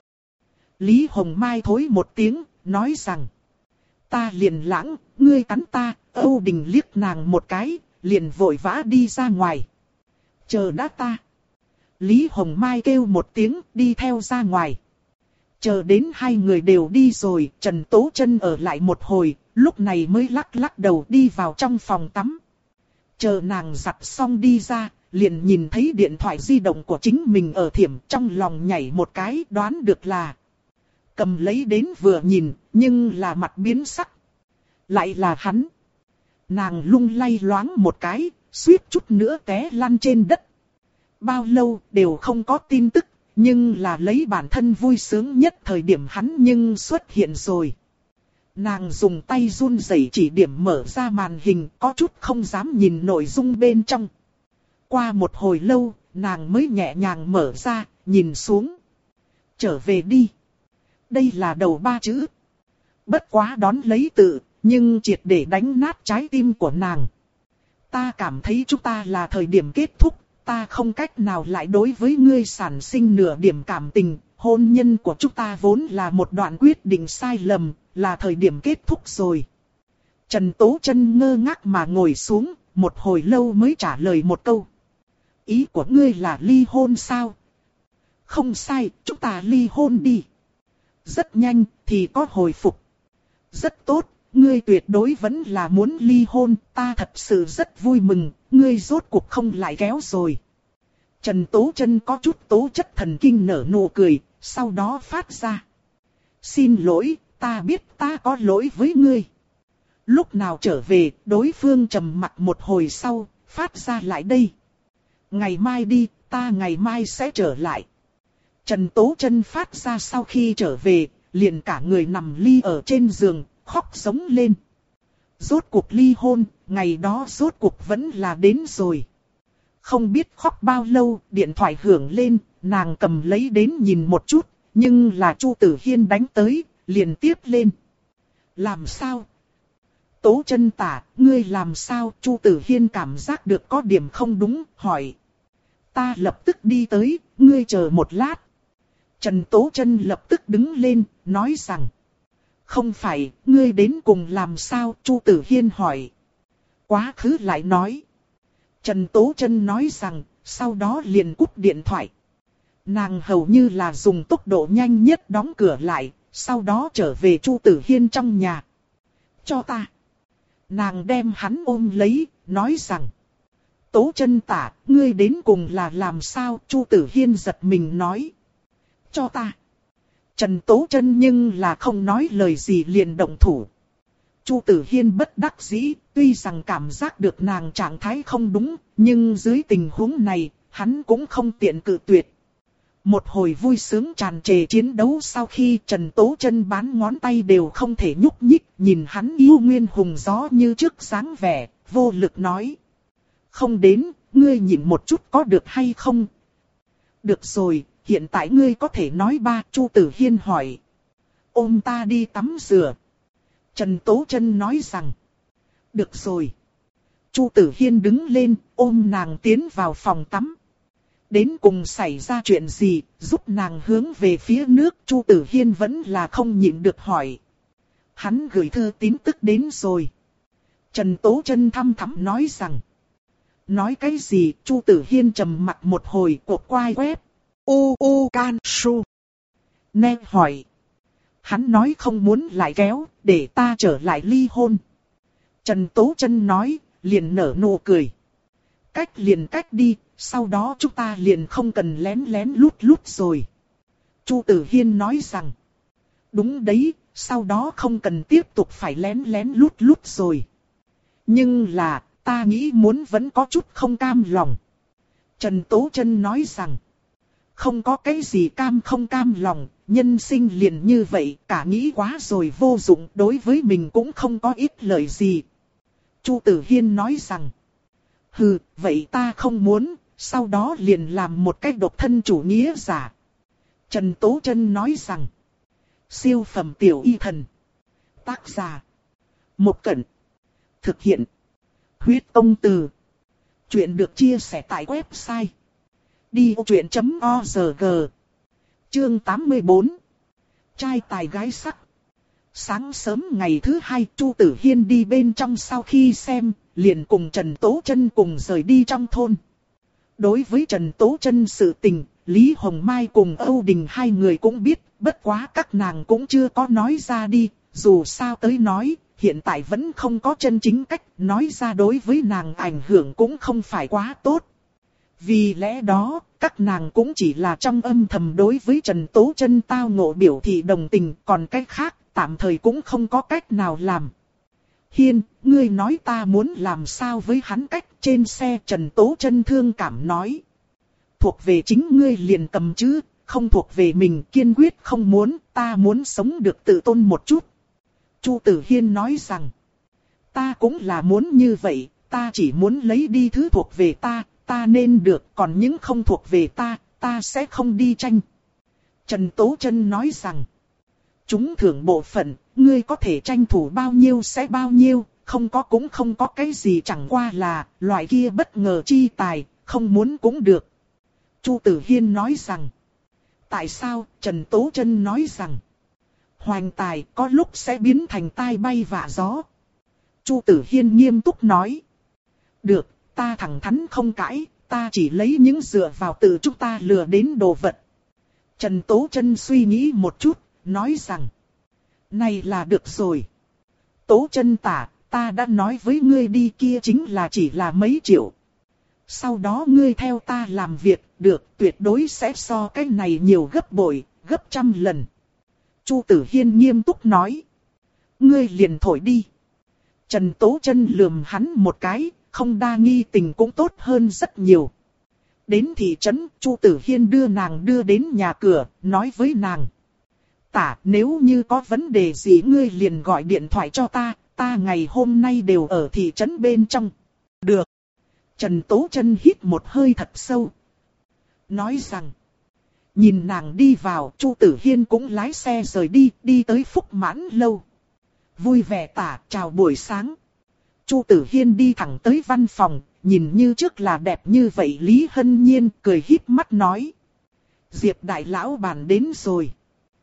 Lý Hồng Mai thối một tiếng, nói rằng. Ta liền lãng, ngươi cắn ta. Âu Đình liếc nàng một cái, liền vội vã đi ra ngoài. Chờ đã ta. Lý Hồng Mai kêu một tiếng, đi theo ra ngoài. Chờ đến hai người đều đi rồi, Trần Tố Chân ở lại một hồi, lúc này mới lắc lắc đầu đi vào trong phòng tắm. Chờ nàng giặt xong đi ra, liền nhìn thấy điện thoại di động của chính mình ở thiểm, trong lòng nhảy một cái, đoán được là. Cầm lấy đến vừa nhìn, nhưng là mặt biến sắc. Lại là hắn. Nàng lung lay loáng một cái, suýt chút nữa té lăn trên đất. Bao lâu đều không có tin tức, nhưng là lấy bản thân vui sướng nhất thời điểm hắn nhưng xuất hiện rồi. Nàng dùng tay run rẩy chỉ điểm mở ra màn hình, có chút không dám nhìn nội dung bên trong. Qua một hồi lâu, nàng mới nhẹ nhàng mở ra, nhìn xuống. Trở về đi. Đây là đầu ba chữ. Bất quá đón lấy tự, nhưng triệt để đánh nát trái tim của nàng. Ta cảm thấy chúng ta là thời điểm kết thúc. Ta không cách nào lại đối với ngươi sản sinh nửa điểm cảm tình, hôn nhân của chúng ta vốn là một đoạn quyết định sai lầm, là thời điểm kết thúc rồi. Trần Tố Chân ngơ ngác mà ngồi xuống, một hồi lâu mới trả lời một câu. Ý của ngươi là ly hôn sao? Không sai, chúng ta ly hôn đi. Rất nhanh, thì có hồi phục. Rất tốt, ngươi tuyệt đối vẫn là muốn ly hôn, ta thật sự rất vui mừng, ngươi rốt cuộc không lại kéo rồi. Trần Tố Chân có chút tố chất thần kinh nở nụ cười, sau đó phát ra. Xin lỗi, ta biết ta có lỗi với ngươi. Lúc nào trở về, đối phương trầm mặc một hồi sau, phát ra lại đây. Ngày mai đi, ta ngày mai sẽ trở lại. Trần Tố Chân phát ra sau khi trở về, liền cả người nằm ly ở trên giường, khóc sống lên. Rốt cuộc ly hôn, ngày đó rốt cuộc vẫn là đến rồi. Không biết khóc bao lâu, điện thoại hưởng lên, nàng cầm lấy đến nhìn một chút, nhưng là Chu Tử Hiên đánh tới, liền tiếp lên. Làm sao? Tố Chân Tả, ngươi làm sao? Chu Tử Hiên cảm giác được có điểm không đúng, hỏi. Ta lập tức đi tới, ngươi chờ một lát. Trần Tố Chân lập tức đứng lên, nói rằng. Không phải, ngươi đến cùng làm sao? Chu Tử Hiên hỏi. Quá khứ lại nói. Trần Tố Chân nói rằng, sau đó liền cúp điện thoại. Nàng hầu như là dùng tốc độ nhanh nhất đóng cửa lại, sau đó trở về Chu Tử Hiên trong nhà. Cho ta. Nàng đem hắn ôm lấy, nói rằng. Tố Chân Tả, ngươi đến cùng là làm sao? Chu Tử Hiên giật mình nói. Cho ta. Trần Tố Chân nhưng là không nói lời gì liền động thủ. Chu Tử Hiên bất đắc dĩ, tuy rằng cảm giác được nàng trạng thái không đúng, nhưng dưới tình huống này, hắn cũng không tiện cự tuyệt. Một hồi vui sướng tràn trề chiến đấu sau khi Trần Tố Chân bán ngón tay đều không thể nhúc nhích, nhìn hắn yêu nguyên hùng gió như trước dáng vẻ, vô lực nói. Không đến, ngươi nhịn một chút có được hay không? Được rồi, hiện tại ngươi có thể nói ba. Chu Tử Hiên hỏi. Ôm ta đi tắm rửa. Trần Tố Chân nói rằng. Được rồi. Chu Tử Hiên đứng lên, ôm nàng tiến vào phòng tắm. Đến cùng xảy ra chuyện gì, giúp nàng hướng về phía nước. Chu Tử Hiên vẫn là không nhịn được hỏi. Hắn gửi thư tín tức đến rồi. Trần Tố Chân thăm thẳm nói rằng. Nói cái gì? Chu Tử Hiên trầm mặt một hồi, cột quai quét. U U Can Su. Nè hỏi. Hắn nói không muốn lại kéo, để ta trở lại ly hôn. Trần Tố Chân nói, liền nở nụ cười. Cách liền cách đi, sau đó chúng ta liền không cần lén lén lút lút rồi. Chu Tử Hiên nói rằng. Đúng đấy, sau đó không cần tiếp tục phải lén lén lút lút rồi. Nhưng là, ta nghĩ muốn vẫn có chút không cam lòng. Trần Tố Chân nói rằng. Không có cái gì cam không cam lòng, nhân sinh liền như vậy, cả nghĩ quá rồi vô dụng, đối với mình cũng không có ích lợi gì. Chu Tử Hiên nói rằng. Hừ, vậy ta không muốn, sau đó liền làm một cách độc thân chủ nghĩa giả. Trần Tố Chân nói rằng. Siêu phẩm tiểu y thần. Tác giả. Một Cẩn. Thực hiện. Huyết Công Từ. Chuyện được chia sẻ tại website đi ô truyện chấm org. Chương tám mươi bốn. Trai tài gái sắc. Sáng sớm ngày thứ hai, Chu Tử Hiên đi bên trong sau khi xem, liền cùng Trần Tố Chân cùng rời đi trong thôn. Đối với Trần Tố Chân sự tình, Lý Hồng Mai cùng Âu Đình hai người cũng biết, bất quá các nàng cũng chưa có nói ra đi, dù sao tới nói, hiện tại vẫn không có chân chính cách nói ra, đối với nàng ảnh hưởng cũng không phải quá tốt. Vì lẽ đó, các nàng cũng chỉ là trong âm thầm đối với Trần Tố Chân tao ngộ biểu thị đồng tình, còn cách khác, tạm thời cũng không có cách nào làm. Hiên, ngươi nói ta muốn làm sao với hắn cách? Trên xe Trần Tố Chân thương cảm nói. Thuộc về chính ngươi liền cầm chứ, không thuộc về mình kiên quyết không muốn, ta muốn sống được tự tôn một chút. Chu Tử Hiên nói rằng, ta cũng là muốn như vậy, ta chỉ muốn lấy đi thứ thuộc về ta. Ta nên được, còn những không thuộc về ta, ta sẽ không đi tranh. Trần Tố Chân nói rằng, chúng thưởng bộ phận, ngươi có thể tranh thủ bao nhiêu sẽ bao nhiêu, không có cũng không có cái gì, chẳng qua là, loại kia bất ngờ chi tài, không muốn cũng được. Chu Tử Hiên nói rằng, tại sao? Trần Tố Chân nói rằng, hoành tài có lúc sẽ biến thành tai bay vạ gió. Chu Tử Hiên nghiêm túc nói, được. Ta thẳng thắn không cãi, ta chỉ lấy những dựa vào từ chúng ta lừa đến đồ vật. Trần Tố Chân suy nghĩ một chút, nói rằng, này là được rồi. Tố Chân Tả, ta đã nói với ngươi đi, kia chính là chỉ là mấy triệu. Sau đó ngươi theo ta làm việc, được, tuyệt đối sẽ so cái này nhiều gấp bội, gấp trăm lần. Chu Tử Hiên nghiêm túc nói, ngươi liền thổi đi. Trần Tố Chân lườm hắn một cái. Không đa nghi tình cũng tốt hơn rất nhiều. Đến thị trấn, Chu Tử Hiên đưa nàng đưa đến nhà cửa, nói với nàng. Tả, nếu như có vấn đề gì ngươi liền gọi điện thoại cho ta, ta ngày hôm nay đều ở thị trấn bên trong. Được. Trần Tố Chân hít một hơi thật sâu. Nói rằng. Nhìn nàng đi vào, Chu Tử Hiên cũng lái xe rời đi, đi tới Phúc Mãn Lâu. vui vẻ tả chào buổi sáng. Chu Tử Hiên đi thẳng tới văn phòng, nhìn như trước là đẹp như vậy Lý Hân Nhiên cười híp mắt nói. Diệp đại lão bản đến rồi.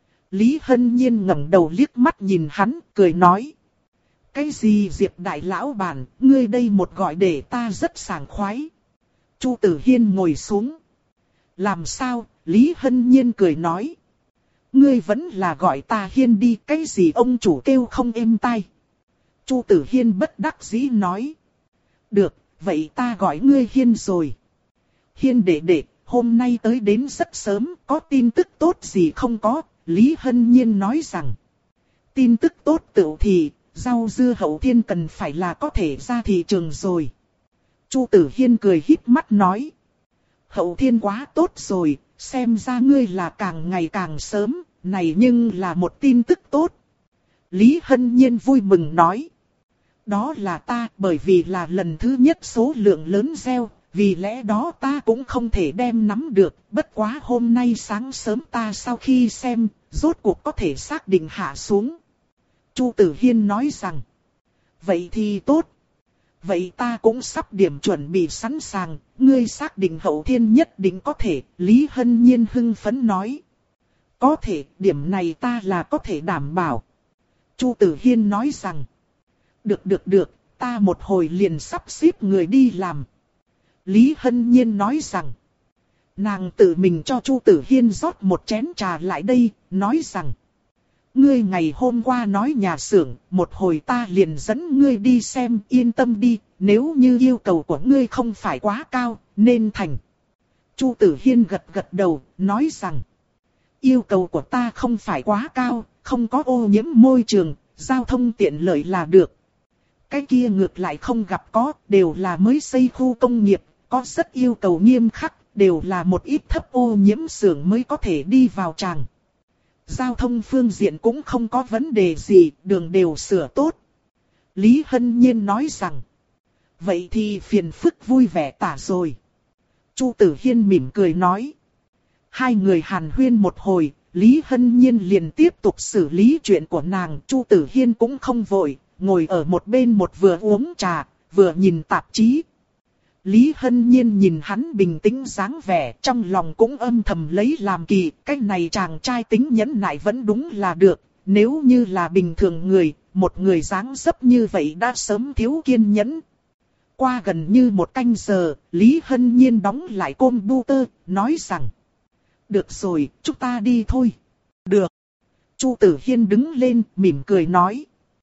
Lý Hân Nhiên ngẩng đầu liếc mắt nhìn hắn, cười nói. Cái gì Diệp đại lão bản, ngươi đây một gọi để ta rất sảng khoái. Chu Tử Hiên ngồi xuống. Làm sao, Lý Hân Nhiên cười nói. Ngươi vẫn là gọi ta Hiên đi, cái gì ông chủ kêu không êm tai. Chu Tử Hiên bất đắc dĩ nói. Được, vậy ta gọi ngươi Hiên rồi. Hiên đệ đệ, hôm nay tới đến rất sớm, có tin tức tốt gì không có? Lý Hân Nhiên nói rằng. Tin tức tốt tựu thì, rau dưa Hậu Thiên cần phải là có thể ra thị trường rồi. Chu Tử Hiên cười híp mắt nói. Hậu Thiên quá tốt rồi, xem ra ngươi là càng ngày càng sớm, này nhưng là một tin tức tốt. Lý Hân Nhiên vui mừng nói. Đó là ta, bởi vì là lần thứ nhất số lượng lớn gieo, vì lẽ đó ta cũng không thể đem nắm được. Bất quá hôm nay sáng sớm ta sau khi xem, rốt cuộc có thể xác định hạ xuống. Chu Tử Hiên nói rằng. Vậy thì tốt. Vậy ta cũng sắp điểm chuẩn bị sẵn sàng, ngươi xác định Hậu Thiên nhất định có thể. Lý Hân Nhiên hưng phấn nói. Có thể, điểm này ta là có thể đảm bảo. Chu Tử Hiên nói rằng. Được được được, ta một hồi liền sắp xếp người đi làm. Lý Hân Nhiên nói rằng. Nàng tự mình cho Chu Tử Hiên rót một chén trà lại đây, nói rằng. Ngươi ngày hôm qua nói nhà xưởng, một hồi ta liền dẫn ngươi đi xem, yên tâm đi, nếu như yêu cầu của ngươi không phải quá cao, nên thành. Chu Tử Hiên gật gật đầu, nói rằng. Yêu cầu của ta không phải quá cao, không có ô nhiễm môi trường, giao thông tiện lợi là được. Cái kia ngược lại không gặp có, đều là mới xây khu công nghiệp, có rất yêu cầu nghiêm khắc, đều là một ít thấp ô nhiễm xưởng mới có thể đi vào tràng. Giao thông phương diện cũng không có vấn đề gì, đường đều sửa tốt. Lý Hân Nhiên nói rằng. Vậy thì phiền phức vui vẻ tả rồi. Chu Tử Hiên mỉm cười nói. Hai người hàn huyên một hồi, Lý Hân Nhiên liền tiếp tục xử lý chuyện của nàng. Chu Tử Hiên cũng không vội, ngồi ở một bên một vừa uống trà, vừa nhìn tạp chí. Lý Hân Nhiên nhìn hắn bình tĩnh dáng vẻ, trong lòng cũng âm thầm lấy làm kỳ, cái này chàng trai tính nhẫn nại vẫn đúng là được, nếu như là bình thường người, một người dáng dấp như vậy đã sớm thiếu kiên nhẫn. Qua gần như một canh giờ, Lý Hân Nhiên đóng lại computer, nói rằng. Được rồi, chúng ta đi thôi. Được. Chu Tử Hiên đứng lên, mỉm cười nói.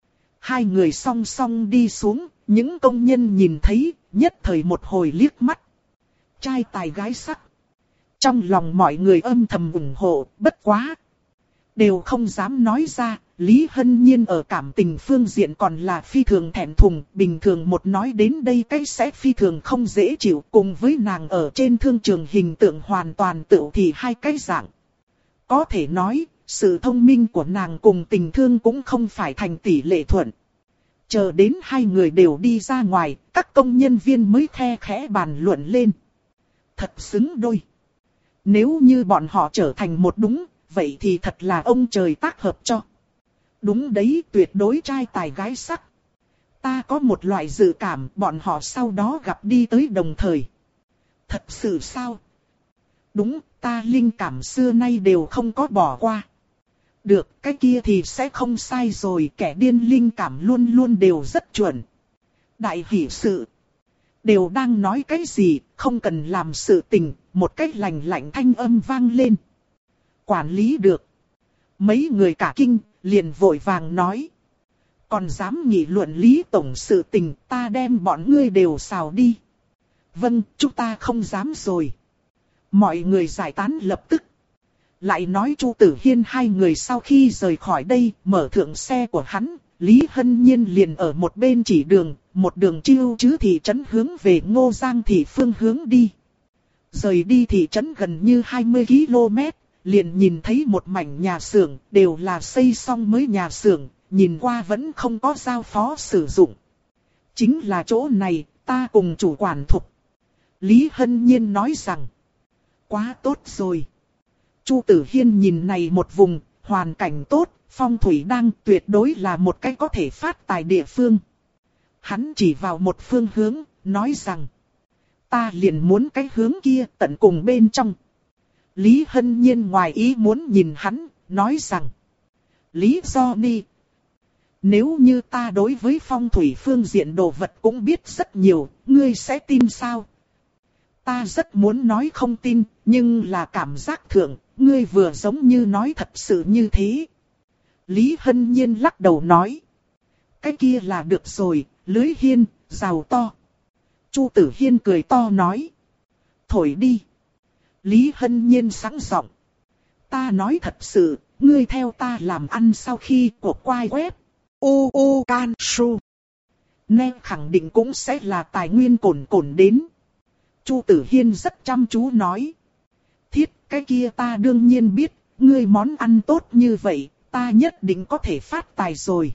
Hai người song song đi xuống, những công nhân nhìn thấy, nhất thời một hồi liếc mắt. Trai tài gái sắc. Trong lòng mọi người âm thầm ủng hộ, bất quá. Đều không dám nói ra, Lý Hân Nhiên ở cảm tình phương diện còn là phi thường thẹn thùng. Bình thường một nói đến đây cái sẽ phi thường không dễ chịu, cùng với nàng ở trên thương trường hình tượng hoàn toàn tự thì hai cái dạng. Có thể nói, sự thông minh của nàng cùng tình thương cũng không phải thành tỷ lệ thuận. Chờ đến hai người đều đi ra ngoài, các công nhân viên mới khe khẽ bàn luận lên. Thật xứng đôi. Nếu như bọn họ trở thành một đúng, vậy thì thật là ông trời tác hợp cho. Đúng đấy, tuyệt đối trai tài gái sắc. Ta có một loại dự cảm bọn họ sau đó gặp đi tới đồng thời. Thật sự sao? Đúng, ta linh cảm xưa nay đều không có bỏ qua. Được, cái kia thì sẽ không sai rồi, kẻ điên linh cảm luôn luôn đều rất chuẩn. Đại hỷ sự. Đều đang nói cái gì, không cần làm sự tình, một cách lành lạnh thanh âm vang lên. Quản lý được. Mấy người cả kinh, liền vội vàng nói. Còn dám nghị luận Lý tổng sự tình, ta đem bọn ngươi đều xào đi. Vâng, chúng ta không dám rồi. Mọi người giải tán lập tức. Lại nói Chu Tử Hiên hai người sau khi rời khỏi đây, mở thượng xe của hắn, Lý Hân Nhiên liền ở một bên chỉ đường, một đường chiêu chứ thị trấn hướng về Ngô Giang thị phương hướng đi. Rời đi thị trấn gần như hai mươi ki lô mét, liền nhìn thấy một mảnh nhà xưởng, đều là xây xong mới nhà xưởng, nhìn qua vẫn không có giao phó sử dụng. Chính là chỗ này, ta cùng chủ quản thục. Lý Hân Nhiên nói rằng, quá tốt rồi. Chu Tử Hiên nhìn này một vùng, hoàn cảnh tốt, phong thủy đang tuyệt đối là một cái có thể phát tài địa phương. Hắn chỉ vào một phương hướng, nói rằng, ta liền muốn cái hướng kia tận cùng bên trong. Lý Hân Nhiên ngoài ý muốn nhìn hắn, nói rằng, lý do đi. Nếu như ta đối với phong thủy phương diện đồ vật cũng biết rất nhiều, ngươi sẽ tin sao? Ta rất muốn nói không tin, nhưng là cảm giác thượng, ngươi vừa giống như nói thật sự như thế. Lý Hân Nhiên lắc đầu nói, cái kia là được rồi, lưới hiên, rào to. Chu Tử Hiên cười to nói, thổi đi. Lý Hân Nhiên sẵn giọng, ta nói thật sự, ngươi theo ta làm ăn sau khi cuộc quay web. U U Can Su. Nên khẳng định cũng sẽ là tài nguyên cồn cồn đến. Chu Tử Hiên rất chăm chú nói. Thiết, cái kia ta đương nhiên biết, ngươi món ăn tốt như vậy, ta nhất định có thể phát tài rồi.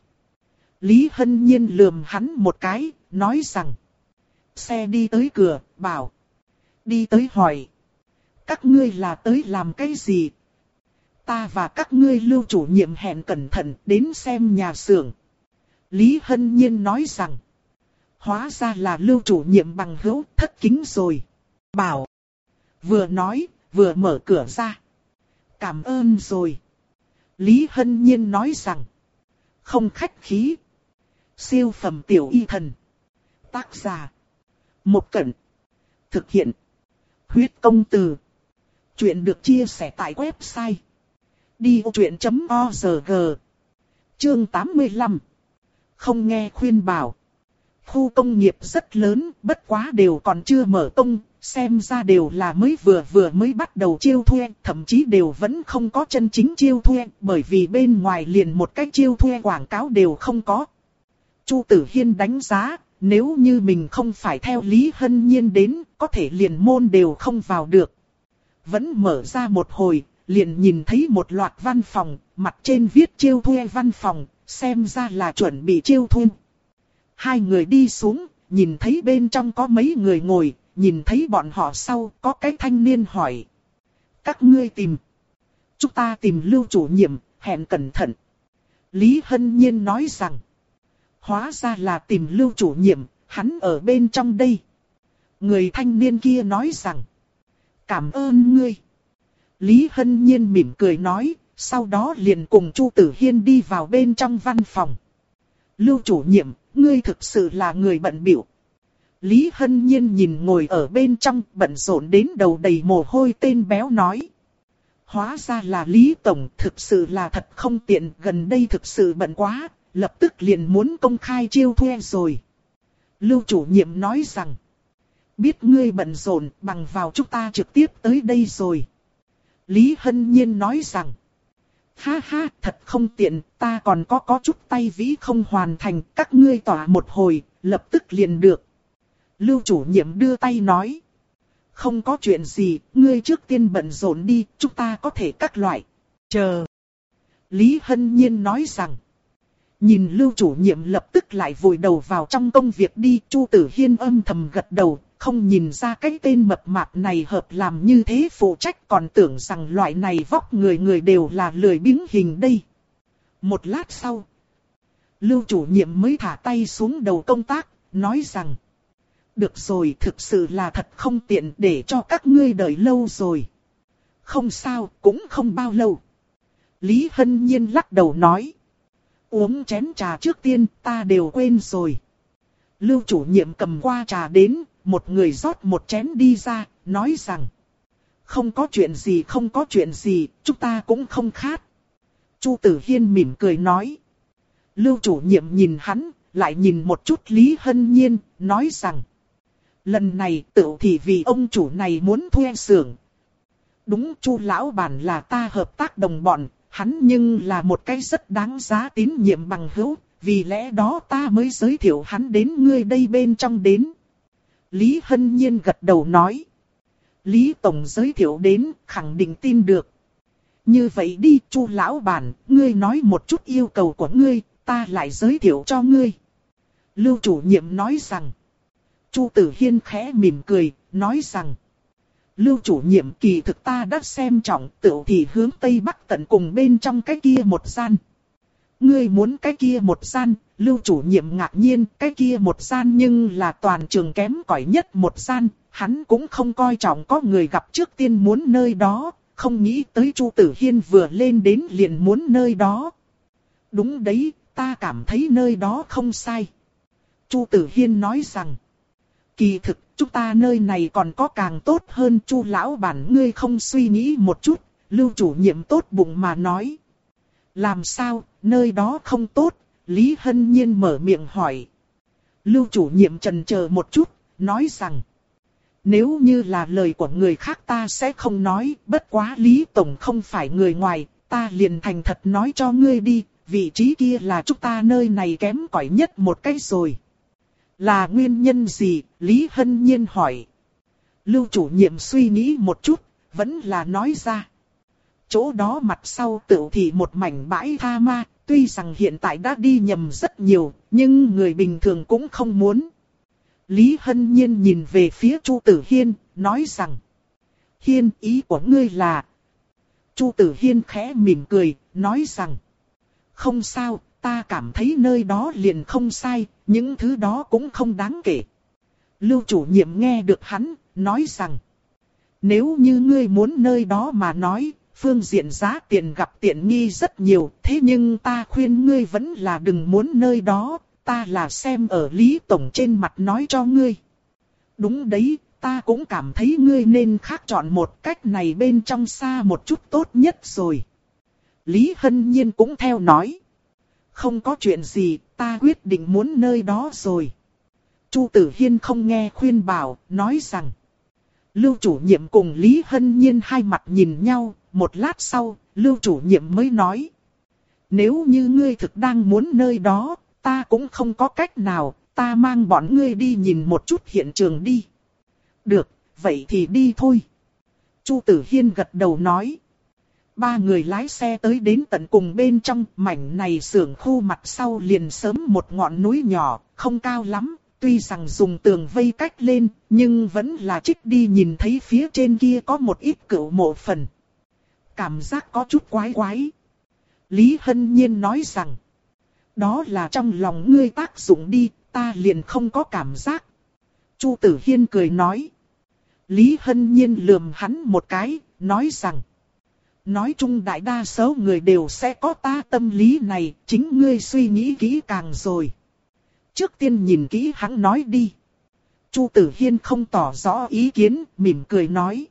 Lý Hân Nhiên lườm hắn một cái, nói rằng. Xe đi tới cửa, bảo. Đi tới hỏi. Các ngươi là tới làm cái gì? Ta và các ngươi Lưu chủ nhiệm hẹn cẩn thận đến xem nhà xưởng. Lý Hân Nhiên nói rằng. Hóa ra là Lưu chủ nhiệm bằng hữu, thất kính rồi. Bảo. Vừa nói, vừa mở cửa ra. Cảm ơn rồi. Lý Hân Nhiên nói rằng. Không khách khí. Siêu phẩm tiểu y thần. Tác giả. Một Cẩn. Thực hiện. Huyết công từ. Chuyện được chia sẻ tại website. đi ô truyện chấm org. Chương tám mươi lăm. Không nghe khuyên bảo. Khu công nghiệp rất lớn, bất quá đều còn chưa mở công, xem ra đều là mới vừa vừa mới bắt đầu chiêu thuê, thậm chí đều vẫn không có chân chính chiêu thuê, bởi vì bên ngoài liền một cái chiêu thuê quảng cáo đều không có. Chu Tử Hiên đánh giá, nếu như mình không phải theo Lý Hân Nhiên đến, có thể liền môn đều không vào được. Vẫn mở ra một hồi, liền nhìn thấy một loạt văn phòng, mặt trên viết chiêu thuê văn phòng, xem ra là chuẩn bị chiêu thuê. Hai người đi xuống, nhìn thấy bên trong có mấy người ngồi, nhìn thấy bọn họ sau, có cái thanh niên hỏi. Các ngươi tìm. Chúng ta tìm Lưu chủ nhiệm, hẹn cẩn thận. Lý Hân Nhiên nói rằng. Hóa ra là tìm Lưu chủ nhiệm, hắn ở bên trong đây. Người thanh niên kia nói rằng. Cảm ơn ngươi. Lý Hân Nhiên mỉm cười nói, sau đó liền cùng Chu Tử Hiên đi vào bên trong văn phòng. Lưu chủ nhiệm, ngươi thực sự là người bận bịu. Lý Hân Nhiên nhìn ngồi ở bên trong, bận rộn đến đầu đầy mồ hôi tên béo nói. Hóa ra là Lý Tổng, thực sự là thật không tiện, gần đây thực sự bận quá, lập tức liền muốn công khai chiêu thuê rồi. Lưu chủ nhiệm nói rằng. Biết ngươi bận rộn, bằng vào chúng ta trực tiếp tới đây rồi. Lý Hân Nhiên nói rằng. Ha ha, thật không tiện, ta còn có có chút tay vĩ không hoàn thành, các ngươi tỏa một hồi, lập tức liền được. Lưu chủ nhiệm đưa tay nói. Không có chuyện gì, ngươi trước tiên bận rộn đi, chúng ta có thể các loại. Chờ. Lý Hân Nhiên nói rằng. Nhìn Lưu chủ nhiệm lập tức lại vùi đầu vào trong công việc đi, Chu Tử Hiên âm thầm gật đầu, không nhìn ra cái tên mập mạp này hợp làm như thế phụ trách, còn tưởng rằng loại này vóc người người đều là lười biếng hình đây. Một lát sau, Lưu chủ nhiệm mới thả tay xuống đầu công tác, nói rằng. Được rồi, thực sự là thật không tiện để cho các ngươi đợi lâu rồi. Không sao, cũng không bao lâu. Lý Hân Nhiên lắc đầu nói. Uống chén trà trước tiên, ta đều quên rồi. Lưu chủ nhiệm cầm qua trà đến, một người rót một chén đi ra, nói rằng. Không có chuyện gì, không có chuyện gì, chúng ta cũng không khát. Chu Tử Hiên mỉm cười nói. Lưu chủ nhiệm nhìn hắn, lại nhìn một chút Lý Hân Nhiên, nói rằng. Lần này tự thì vì ông chủ này muốn thuê xưởng. Đúng, Chu lão bản là ta hợp tác đồng bọn, hắn nhưng là một cái rất đáng giá tín nhiệm bằng hữu, vì lẽ đó ta mới giới thiệu hắn đến ngươi đây bên trong đến. Lý Hân Nhiên gật đầu nói. Lý Tổng giới thiệu đến, khẳng định tin được. Như vậy đi, Chu lão bản, ngươi nói một chút yêu cầu của ngươi, ta lại giới thiệu cho ngươi. Lưu chủ nhiệm nói rằng. Chu Tử Hiên khẽ mỉm cười, nói rằng. Lưu chủ nhiệm, kỳ thực ta đã xem trọng, tựu thì hướng Tây Bắc tận cùng bên trong cái kia một gian. Ngươi muốn cái kia một gian? Lưu chủ nhiệm ngạc nhiên, cái kia một gian nhưng là toàn trường kém cỏi nhất một gian, hắn cũng không coi trọng có người gặp trước tiên muốn nơi đó, không nghĩ tới Chu Tử Hiên vừa lên đến liền muốn nơi đó. Đúng đấy, ta cảm thấy nơi đó không sai. Chu Tử Hiên nói rằng, kỳ thực, chúng ta nơi này còn có càng tốt hơn. Chu lão bản, ngươi không suy nghĩ một chút? Lưu chủ nhiệm tốt bụng mà nói. Làm sao, nơi đó không tốt? Lý Hân Nhiên mở miệng hỏi. Lưu chủ nhiệm chần chờ một chút, nói rằng, nếu như là lời của người khác ta sẽ không nói, bất quá Lý Tổng không phải người ngoài, ta liền thành thật nói cho ngươi đi, vị trí kia là chúng ta nơi này kém cỏi nhất một cái rồi. Là nguyên nhân gì? Lý Hân Nhiên hỏi. Lưu chủ nhiệm suy nghĩ một chút, vẫn là nói ra. Chỗ đó mặt sau tựu thì một mảnh bãi tha ma, tuy rằng hiện tại đã đi nhầm rất nhiều, nhưng người bình thường cũng không muốn. Lý Hân Nhiên nhìn về phía Chu Tử Hiên, nói rằng, Hiên, ý của ngươi là... Chu Tử Hiên khẽ mỉm cười, nói rằng, không sao, ta cảm thấy nơi đó liền không sai, những thứ đó cũng không đáng kể. Lưu chủ nhiệm nghe được hắn, nói rằng, nếu như ngươi muốn nơi đó mà nói, phương diện giá tiền gặp tiện nghi rất nhiều, thế nhưng ta khuyên ngươi vẫn là đừng muốn nơi đó, ta là xem ở Lý Tổng trên mặt nói cho ngươi. Đúng đấy, ta cũng cảm thấy ngươi nên khác chọn một cách này bên trong xa một chút tốt nhất rồi. Lý Hân Nhiên cũng theo nói. Không có chuyện gì, ta quyết định muốn nơi đó rồi. Chu Tử Hiên không nghe khuyên bảo, nói rằng. Lưu chủ nhiệm cùng Lý Hân Nhiên hai mặt nhìn nhau, một lát sau, Lưu chủ nhiệm mới nói. Nếu như ngươi thực đang muốn nơi đó, ta cũng không có cách nào, ta mang bọn ngươi đi nhìn một chút hiện trường đi. Được, vậy thì đi thôi. Chu Tử Hiên gật đầu nói. Ba người lái xe tới đến tận cùng bên trong, mảnh này xưởng khu mặt sau liền sớm một ngọn núi nhỏ, không cao lắm, tuy rằng dùng tường vây cách lên, nhưng vẫn là trích đi nhìn thấy phía trên kia có một ít cửu mộ phần. Cảm giác có chút quái quái. Lý Hân Nhiên nói rằng, đó là trong lòng ngươi tác dụng đi, ta liền không có cảm giác. Chu Tử Hiên cười nói. Lý Hân Nhiên lườm hắn một cái, nói rằng, nói chung đại đa số người đều sẽ có ta tâm lý này, chính ngươi suy nghĩ kỹ càng rồi. Trước tiên nhìn kỹ hắn nói đi. Chu Tử Hiên không tỏ rõ ý kiến, mỉm cười nói.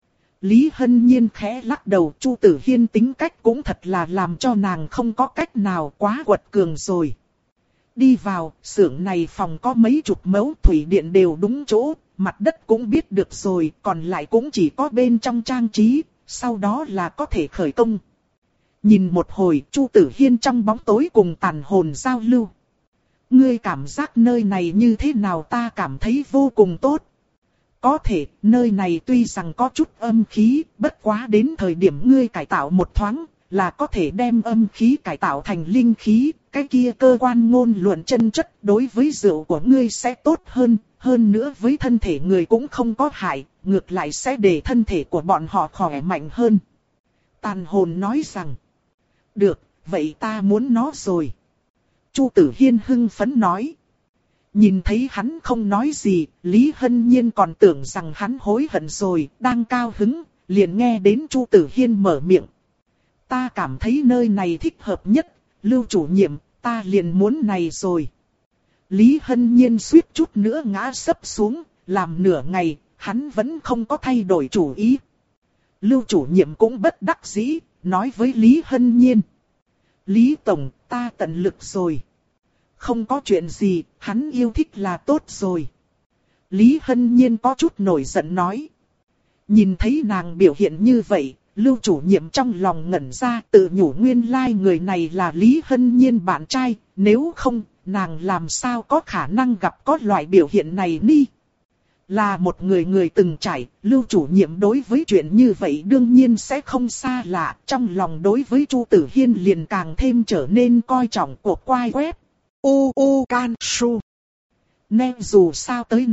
Lý Hân Nhiên khẽ lắc đầu, Chu Tử Hiên tính cách cũng thật là làm cho nàng không có cách nào, quá quật cường rồi. Đi vào, xưởng này phòng có mấy chục mẫu, thủy điện đều đúng chỗ, mặt đất cũng biết được rồi, còn lại cũng chỉ có bên trong trang trí, sau đó là có thể khởi công. Nhìn một hồi, Chu Tử Hiên trong bóng tối cùng tàn hồn giao lưu. Ngươi cảm giác nơi này như thế nào? Ta cảm thấy vô cùng tốt. Có thể, nơi này tuy rằng có chút âm khí, bất quá đến thời điểm ngươi cải tạo một thoáng, là có thể đem âm khí cải tạo thành linh khí, cái kia cơ quan ngôn luận chân chất đối với rượu của ngươi sẽ tốt hơn, hơn nữa với thân thể người cũng không có hại, ngược lại sẽ để thân thể của bọn họ khỏe mạnh hơn. Tàn hồn nói rằng, được, vậy ta muốn nó rồi. Chu Tử Hiên hưng phấn nói. Nhìn thấy hắn không nói gì, Lý Hân Nhiên còn tưởng rằng hắn hối hận rồi, đang cao hứng, liền nghe đến Chu Tử Hiên mở miệng. Ta cảm thấy nơi này thích hợp nhất, Lưu chủ nhiệm, ta liền muốn này rồi. Lý Hân Nhiên suýt chút nữa ngã sấp xuống, làm nửa ngày, hắn vẫn không có thay đổi chủ ý. Lưu chủ nhiệm cũng bất đắc dĩ, nói với Lý Hân Nhiên. Lý Tổng, ta tận lực rồi. Không có chuyện gì, hắn yêu thích là tốt rồi. Lý Hân Nhiên có chút nổi giận nói. Nhìn thấy nàng biểu hiện như vậy, Lưu chủ nhiệm trong lòng ngẩn ra, tự nhủ nguyên lai like người này là Lý Hân Nhiên bạn trai, nếu không, nàng làm sao có khả năng gặp có loại biểu hiện này ni. Là một người người từng trải, Lưu chủ nhiệm đối với chuyện như vậy đương nhiên sẽ không xa lạ, trong lòng đối với Chu Tử Hiên liền càng thêm trở nên coi trọng cuộc quay web. U U Can Su. Nên dù sao tới nói,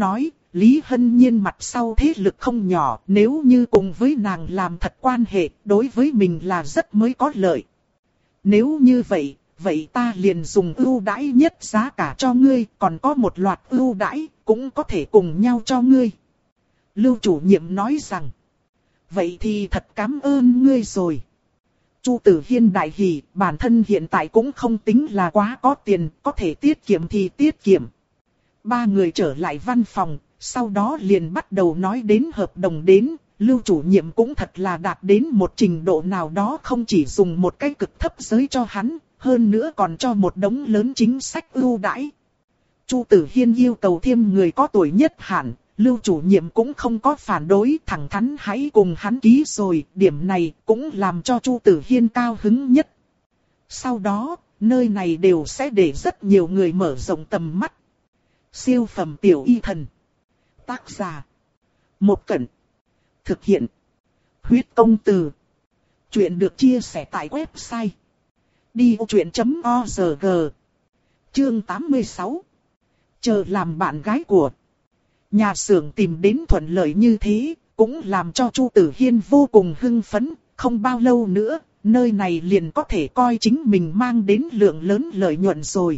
Lý Hân Nhiên mặt sau thế lực không nhỏ, nếu như cùng với nàng làm thật quan hệ, đối với mình là rất mới có lợi. Nếu như vậy, vậy ta liền dùng ưu đãi nhất giá cả cho ngươi, còn có một loạt ưu đãi, cũng có thể cùng nhau cho ngươi. Lưu chủ nhiệm nói rằng, vậy thì thật cảm ơn ngươi rồi. Chu Tử Hiên đại hỉ, bản thân hiện tại cũng không tính là quá có tiền, có thể tiết kiệm thì tiết kiệm. Ba người trở lại văn phòng, sau đó liền bắt đầu nói đến hợp đồng đến. Lưu chủ nhiệm cũng thật là đạt đến một trình độ nào đó, không chỉ dùng một cái cực thấp giới cho hắn, hơn nữa còn cho một đống lớn chính sách ưu đãi. Chu Tử Hiên yêu cầu thêm người có tuổi nhất hạn, Lưu chủ nhiệm cũng không có phản đối, thẳng thắn hãy cùng hắn ký rồi, điểm này cũng làm cho Chu Tử Hiên cao hứng nhất. Sau đó, nơi này đều sẽ để rất nhiều người mở rộng tầm mắt. Siêu phẩm tiểu y thần. Tác giả. Một Cẩn. Thực hiện. Huyết công từ. Chuyện được chia sẻ tại website. đi ô chuyện chấm o rờ giê. Chương tám mươi sáu. Chờ làm bạn gái của. Nhà xưởng tìm đến thuận lợi như thế, cũng làm cho Chu Tử Hiên vô cùng hưng phấn. Không bao lâu nữa, nơi này liền có thể coi chính mình mang đến lượng lớn lợi nhuận rồi.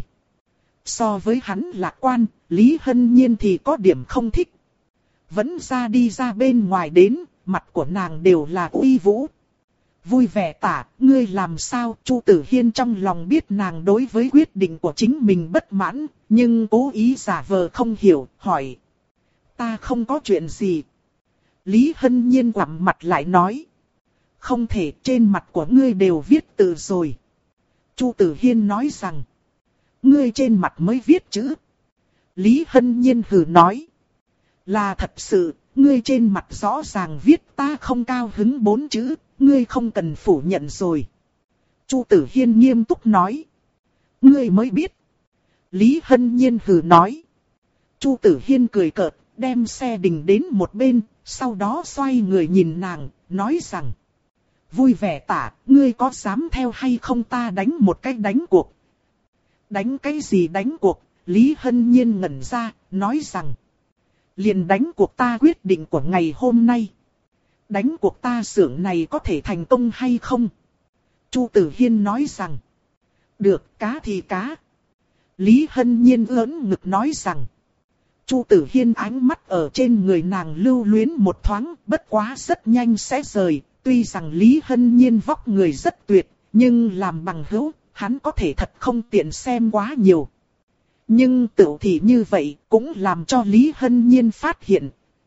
So với hắn lạc quan, Lý Hân Nhiên thì có điểm không thích. Vẫn ra đi ra bên ngoài đến, mặt của nàng đều là uy vũ. Vui vẻ tả, ngươi làm sao? Chu Tử Hiên trong lòng biết nàng đối với quyết định của chính mình bất mãn, nhưng cố ý giả vờ không hiểu, hỏi. Ta không có chuyện gì. Lý Hân Nhiên quặm mặt lại nói. Không thể, trên mặt của ngươi đều viết từ rồi. Chu Tử Hiên nói rằng. Ngươi trên mặt mới viết chữ. Lý Hân Nhiên hừ nói. Là thật sự, ngươi trên mặt rõ ràng viết ta không cao hứng bốn chữ, ngươi không cần phủ nhận rồi. Chu Tử Hiên nghiêm túc nói. Ngươi mới biết. Lý Hân Nhiên hừ nói. Chu Tử Hiên cười cợt, đem xe đình đến một bên, sau đó xoay người nhìn nàng, nói rằng. Vui vẻ tả, ngươi có dám theo hay không ta đánh một cái đánh cuộc. Đánh cái gì đánh cuộc? Lý Hân Nhiên ngẩn ra, nói rằng. Liền đánh cuộc ta quyết định của ngày hôm nay. Đánh cuộc ta xưởng này có thể thành công hay không? Chu Tử Hiên nói rằng. Được, cá thì cá. Lý Hân Nhiên ưỡn ngực nói rằng. Chu Tử Hiên ánh mắt ở trên người nàng lưu luyến một thoáng, bất quá rất nhanh sẽ rời. Tuy rằng Lý Hân Nhiên vóc người rất tuyệt, nhưng làm bằng hữu, hắn có thể thật không tiện xem quá nhiều. Nhưng tựu thì như vậy cũng làm cho Lý Hân Nhiên phát hiện.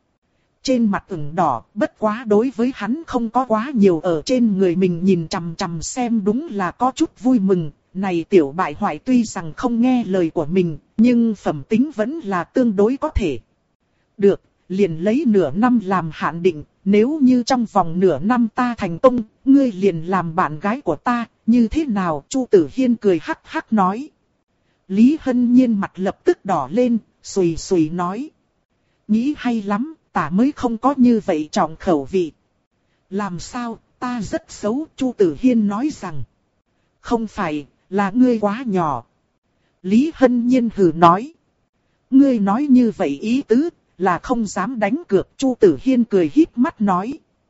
Trên mặt ửng đỏ, bất quá đối với hắn không có quá nhiều ở trên người mình nhìn chằm chằm xem đúng là có chút vui mừng. Này tiểu bại hoại tuy rằng không nghe lời của mình, nhưng phẩm tính vẫn là tương đối có thể. Được, liền lấy nửa năm làm hạn định, nếu như trong vòng nửa năm ta thành công, ngươi liền làm bạn gái của ta, như thế nào? Chu Tử Hiên cười hắc hắc nói. Lý Hân Nhiên mặt lập tức đỏ lên, xùy xùy nói. Nghĩ hay lắm, ta mới không có như vậy trọng khẩu vị. Làm sao, ta rất xấu, Chu Tử Hiên nói rằng. Không phải, là ngươi quá nhỏ. Lý Hân Nhiên hừ nói. Ngươi nói như vậy ý tứ, là không dám đánh cược. Chu Tử Hiên cười híp mắt nói.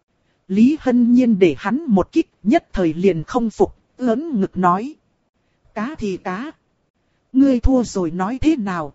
Lý Hân Nhiên để hắn một kích, nhất thời liền không phục, ưỡn ngực nói. Cá thì cá. Ngươi thua rồi nói thế nào?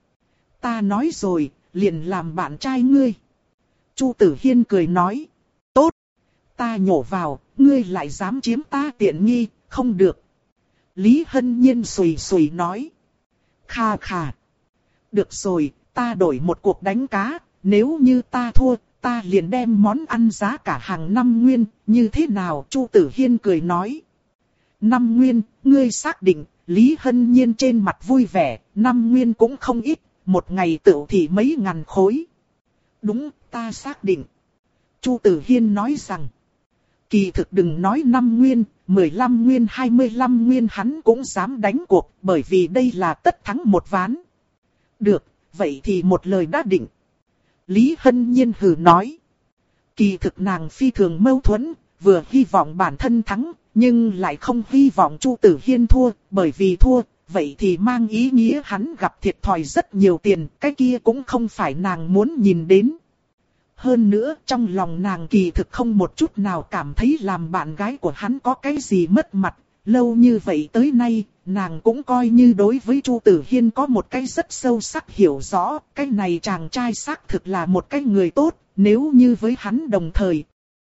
Ta nói rồi, liền làm bạn trai ngươi. Chu Tử Hiên cười nói. Tốt. Ta nhổ vào, ngươi lại dám chiếm ta tiện nghi, không được. Lý Hân Nhiên sùi sùi nói. Kha kha. Được rồi, ta đổi một cuộc đánh cá, nếu như ta thua, ta liền đem món ăn giá cả hàng năm nguyên, như thế nào? Chu Tử Hiên cười nói. Năm nguyên, ngươi xác định. Lý Hân Nhiên trên mặt vui vẻ, năm nguyên cũng không ít, một ngày tựu thì mấy ngàn khối. Đúng, ta xác định. Chu Tử Hiên nói rằng. Kỳ thực đừng nói năm nguyên, mười lăm nguyên, hai mươi lăm nguyên hắn cũng dám đánh cuộc, bởi vì đây là tất thắng một ván. Được, vậy thì một lời đã định. Lý Hân Nhiên hừ nói. Kỳ thực nàng phi thường mâu thuẫn, vừa hy vọng bản thân thắng, nhưng lại không hy vọng Chu Tử Hiên thua, bởi vì thua, vậy thì mang ý nghĩa hắn gặp thiệt thòi rất nhiều tiền, cái kia cũng không phải nàng muốn nhìn đến. Hơn nữa, trong lòng nàng kỳ thực không một chút nào cảm thấy làm bạn gái của hắn có cái gì mất mặt. Lâu như vậy tới nay, nàng cũng coi như đối với Chu Tử Hiên có một cái rất sâu sắc hiểu rõ, cái này chàng trai xác thực là một cái người tốt, nếu như với hắn đồng thời.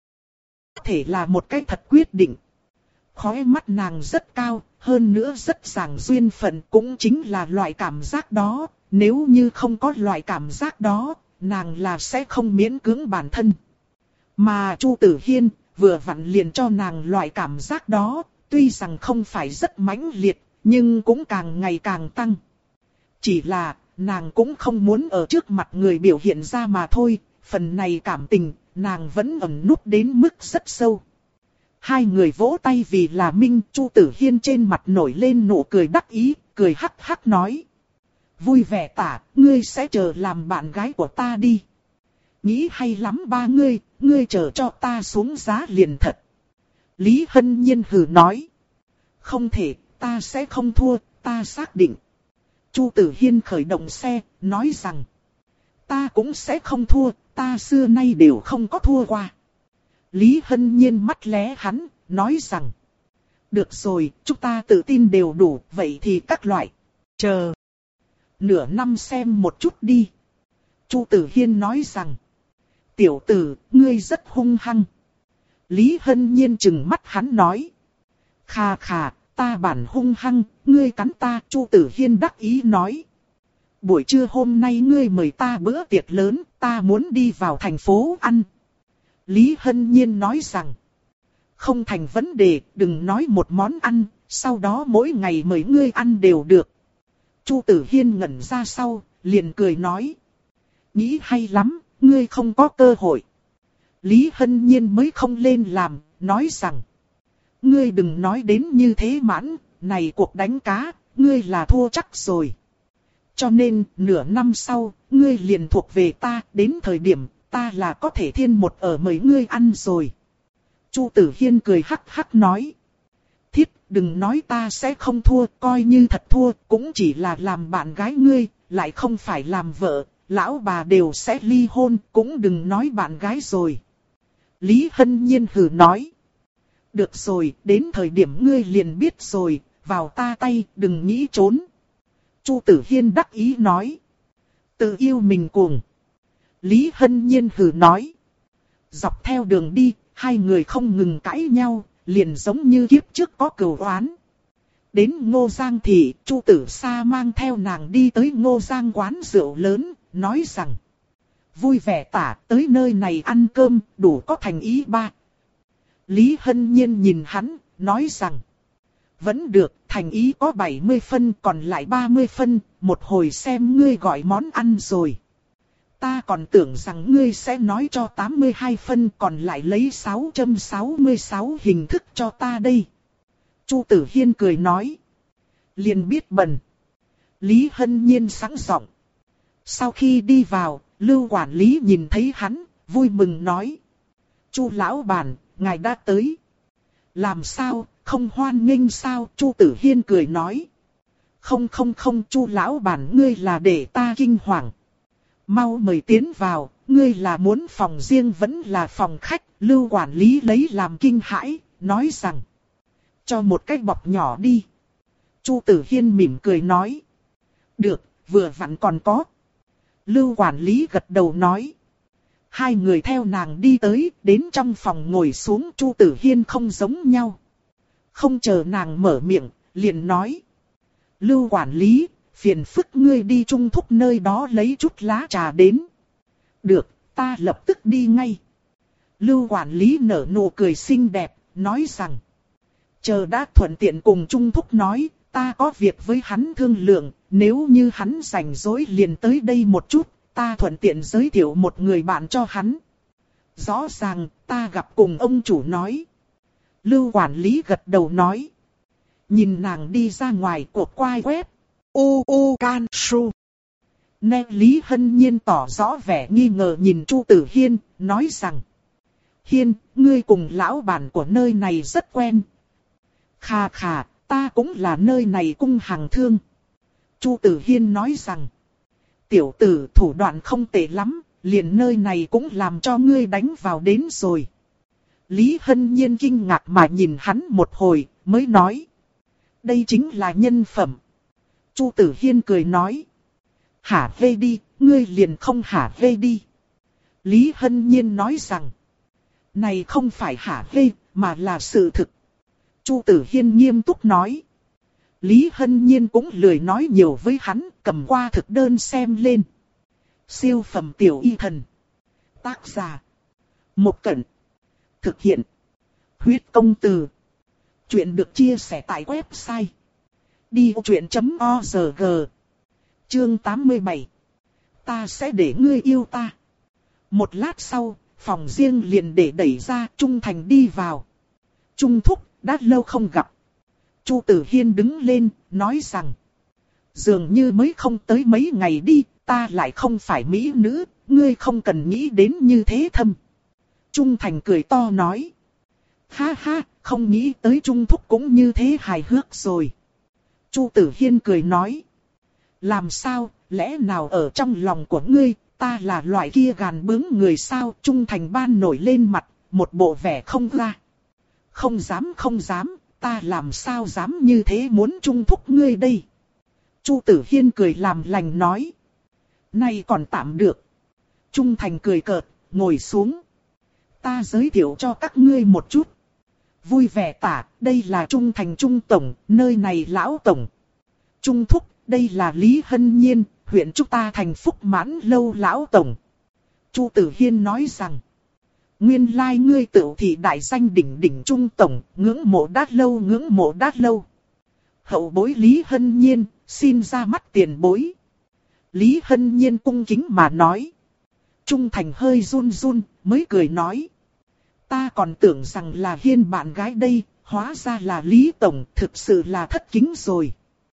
Có thể là một cái thật quyết định. Khóe mắt nàng rất cao, hơn nữa rất giảng duyên phận, cũng chính là loại cảm giác đó, nếu như không có loại cảm giác đó, nàng là sẽ không miễn cưỡng bản thân. Mà Chu Tử Hiên, vừa vặn liền cho nàng loại cảm giác đó, tuy rằng không phải rất mãnh liệt, nhưng cũng càng ngày càng tăng. Chỉ là, nàng cũng không muốn ở trước mặt người biểu hiện ra mà thôi, phần này cảm tình, nàng vẫn ẩn nút đến mức rất sâu. Hai người vỗ tay vì là minh, Chu Tử Hiên trên mặt nổi lên nụ cười đắc ý, cười hắc hắc nói. Vui vẻ tả, ngươi sẽ chờ làm bạn gái của ta đi. Nghĩ hay lắm ba ngươi, ngươi chờ cho ta xuống giá liền thật. Lý Hân Nhiên hừ nói. Không thể, ta sẽ không thua, ta xác định. Chu Tử Hiên khởi động xe, nói rằng. Ta cũng sẽ không thua, ta xưa nay đều không có thua qua. Lý Hân Nhiên mắt lé hắn, nói rằng. Được rồi, chúng ta tự tin đều đủ, vậy thì các loại. Chờ. Nửa năm xem một chút đi. Chu Tử Hiên nói rằng. Tiểu tử, ngươi rất hung hăng. Lý Hân Nhiên trừng mắt hắn nói. Khà khà, ta bản hung hăng, ngươi cắn ta. Chu Tử Hiên đắc ý nói. Buổi trưa hôm nay ngươi mời ta bữa tiệc lớn, ta muốn đi vào thành phố ăn. Lý Hân Nhiên nói rằng. Không thành vấn đề, đừng nói một món ăn, sau đó mỗi ngày mời ngươi ăn đều được. Chu Tử Hiên ngẩn ra sau, liền cười nói. Nghĩ hay lắm, ngươi không có cơ hội. Lý Hân Nhiên mới không lên làm, nói rằng. Ngươi đừng nói đến như thế mãn, này cuộc đánh cá, ngươi là thua chắc rồi. Cho nên, nửa năm sau, ngươi liền thuộc về ta, đến thời điểm, ta là có thể thiên một ở mời ngươi ăn rồi. Chu Tử Hiên cười hắc hắc nói. Thiết, đừng nói ta sẽ không thua, coi như thật thua, cũng chỉ là làm bạn gái ngươi, lại không phải làm vợ, lão bà đều sẽ ly hôn, cũng đừng nói bạn gái rồi. Lý Hân Nhiên hừ nói. Được rồi, đến thời điểm ngươi liền biết rồi, vào ta tay, đừng nghĩ trốn. Chu Tử Hiên đắc ý nói. Tự yêu mình cuồng. Lý Hân Nhiên hừ nói. Dọc theo đường đi, hai người không ngừng cãi nhau, liền giống như kiếp trước có cừu oán. Đến Ngô Giang thì, Chu Tử Sa mang theo nàng đi tới Ngô Giang quán rượu lớn, nói rằng. Vui vẻ tả, tới nơi này ăn cơm, đủ có thành ý ba. Lý Hân Nhiên nhìn hắn, nói rằng. Vẫn được, thành ý có bảy mươi phân, còn lại ba mươi phân, một hồi xem ngươi gọi món ăn rồi. Ta còn tưởng rằng ngươi sẽ nói cho tám mươi hai phân, còn lại lấy sáu trăm sáu mươi sáu hình thức cho ta đây. Chu Tử Hiên cười nói. Liền biết bần. Lý Hân Nhiên sẵn giọng. Sau khi đi vào, Lưu quản lý nhìn thấy hắn, vui mừng nói. Chu lão bản, ngài đã tới. Làm sao, không hoan nghênh sao? Chu Tử Hiên cười nói. Không không không, Chu lão bản ngươi là để ta kinh hoàng. Mau mời tiến vào, ngươi là muốn phòng riêng vẫn là phòng khách. Lưu quản lý lấy làm kinh hãi, nói rằng. Cho một cái bọc nhỏ đi. Chu Tử Hiên mỉm cười nói. Được, vừa vặn còn có. Lưu quản lý gật đầu nói. Hai người theo nàng đi tới, đến trong phòng ngồi xuống. Chu Tử Hiên không giống nhau. Không chờ nàng mở miệng, liền nói. Lưu quản lý, phiền phức ngươi đi Trung Thúc nơi đó lấy chút lá trà đến. Được, ta lập tức đi ngay. Lưu quản lý nở nụ cười xinh đẹp, nói rằng. Chờ đã thuận tiện cùng Trung Thúc nói, ta có việc với hắn thương lượng, nếu như hắn rảnh rỗi liền tới đây một chút, ta thuận tiện giới thiệu một người bạn cho hắn. Rõ ràng, ta gặp cùng ông chủ nói. Lưu quản lý gật đầu nói. Nhìn nàng đi ra ngoài cột quai quét. U u can su. Nè Lý Hân Nhiên tỏ rõ vẻ nghi ngờ nhìn Chu Tử Hiên, nói rằng. Hiên, ngươi cùng lão bản của nơi này rất quen. Khà khà, ta cũng là nơi này cung hàng thương. Chu Tử Hiên nói rằng, tiểu tử thủ đoạn không tệ lắm, liền nơi này cũng làm cho ngươi đánh vào đến rồi. Lý Hân Nhiên kinh ngạc mà nhìn hắn một hồi, mới nói, đây chính là nhân phẩm. Chu Tử Hiên cười nói, hả hê đi, ngươi liền không hả hê đi. Lý Hân Nhiên nói rằng, này không phải hả hê, mà là sự thực. Chu Tử Hiên nghiêm túc nói. Lý Hân Nhiên cũng lười nói nhiều với hắn, cầm qua thực đơn xem lên. Siêu phẩm tiểu y thần. Tác giả. Một Cẩn. Thực hiện. Huyết công từ. Chuyện được chia sẻ tại website. đi vô chuyện chấm org. Chương tám mươi bảy. Ta sẽ để ngươi yêu ta. Một lát sau, phòng riêng liền để đẩy ra, Trung Thành đi vào. Trung thúc, đã lâu không gặp. Chu Tử Hiên đứng lên, nói rằng, dường như mới không tới mấy ngày đi, ta lại không phải mỹ nữ, ngươi không cần nghĩ đến như thế thâm. Trung Thành cười to nói, ha ha, không nghĩ tới Trung thúc cũng như thế hài hước rồi. Chu Tử Hiên cười nói, làm sao, lẽ nào ở trong lòng của ngươi, ta là loại kia gàn bướng người sao? Trung Thành ban nổi lên mặt, một bộ vẻ không ra. Không dám không dám, ta làm sao dám như thế muốn Trung thúc ngươi đây. Chu Tử Hiên cười làm lành nói, nay còn tạm được. Trung Thành cười cợt, ngồi xuống. Ta giới thiệu cho các ngươi một chút. Vui vẻ tả, đây là Trung Thành Trung Tổng, nơi này Lão Tổng. Trung thúc, đây là Lý Hân Nhiên, huyện chúng ta thành Phúc Mãn Lâu Lão Tổng. Chu Tử Hiên nói rằng, nguyên lai ngươi tự thị đại danh đỉnh đỉnh Trung Tổng, ngưỡng mộ đát lâu ngưỡng mộ đát lâu. Hậu bối Lý Hân Nhiên, xin ra mắt tiền bối. Lý Hân Nhiên cung kính mà nói. Trung Thành hơi run run, mới cười nói. Ta còn tưởng rằng là Hiên bạn gái đây, hóa ra là Lý Tổng, thực sự là thất kính rồi.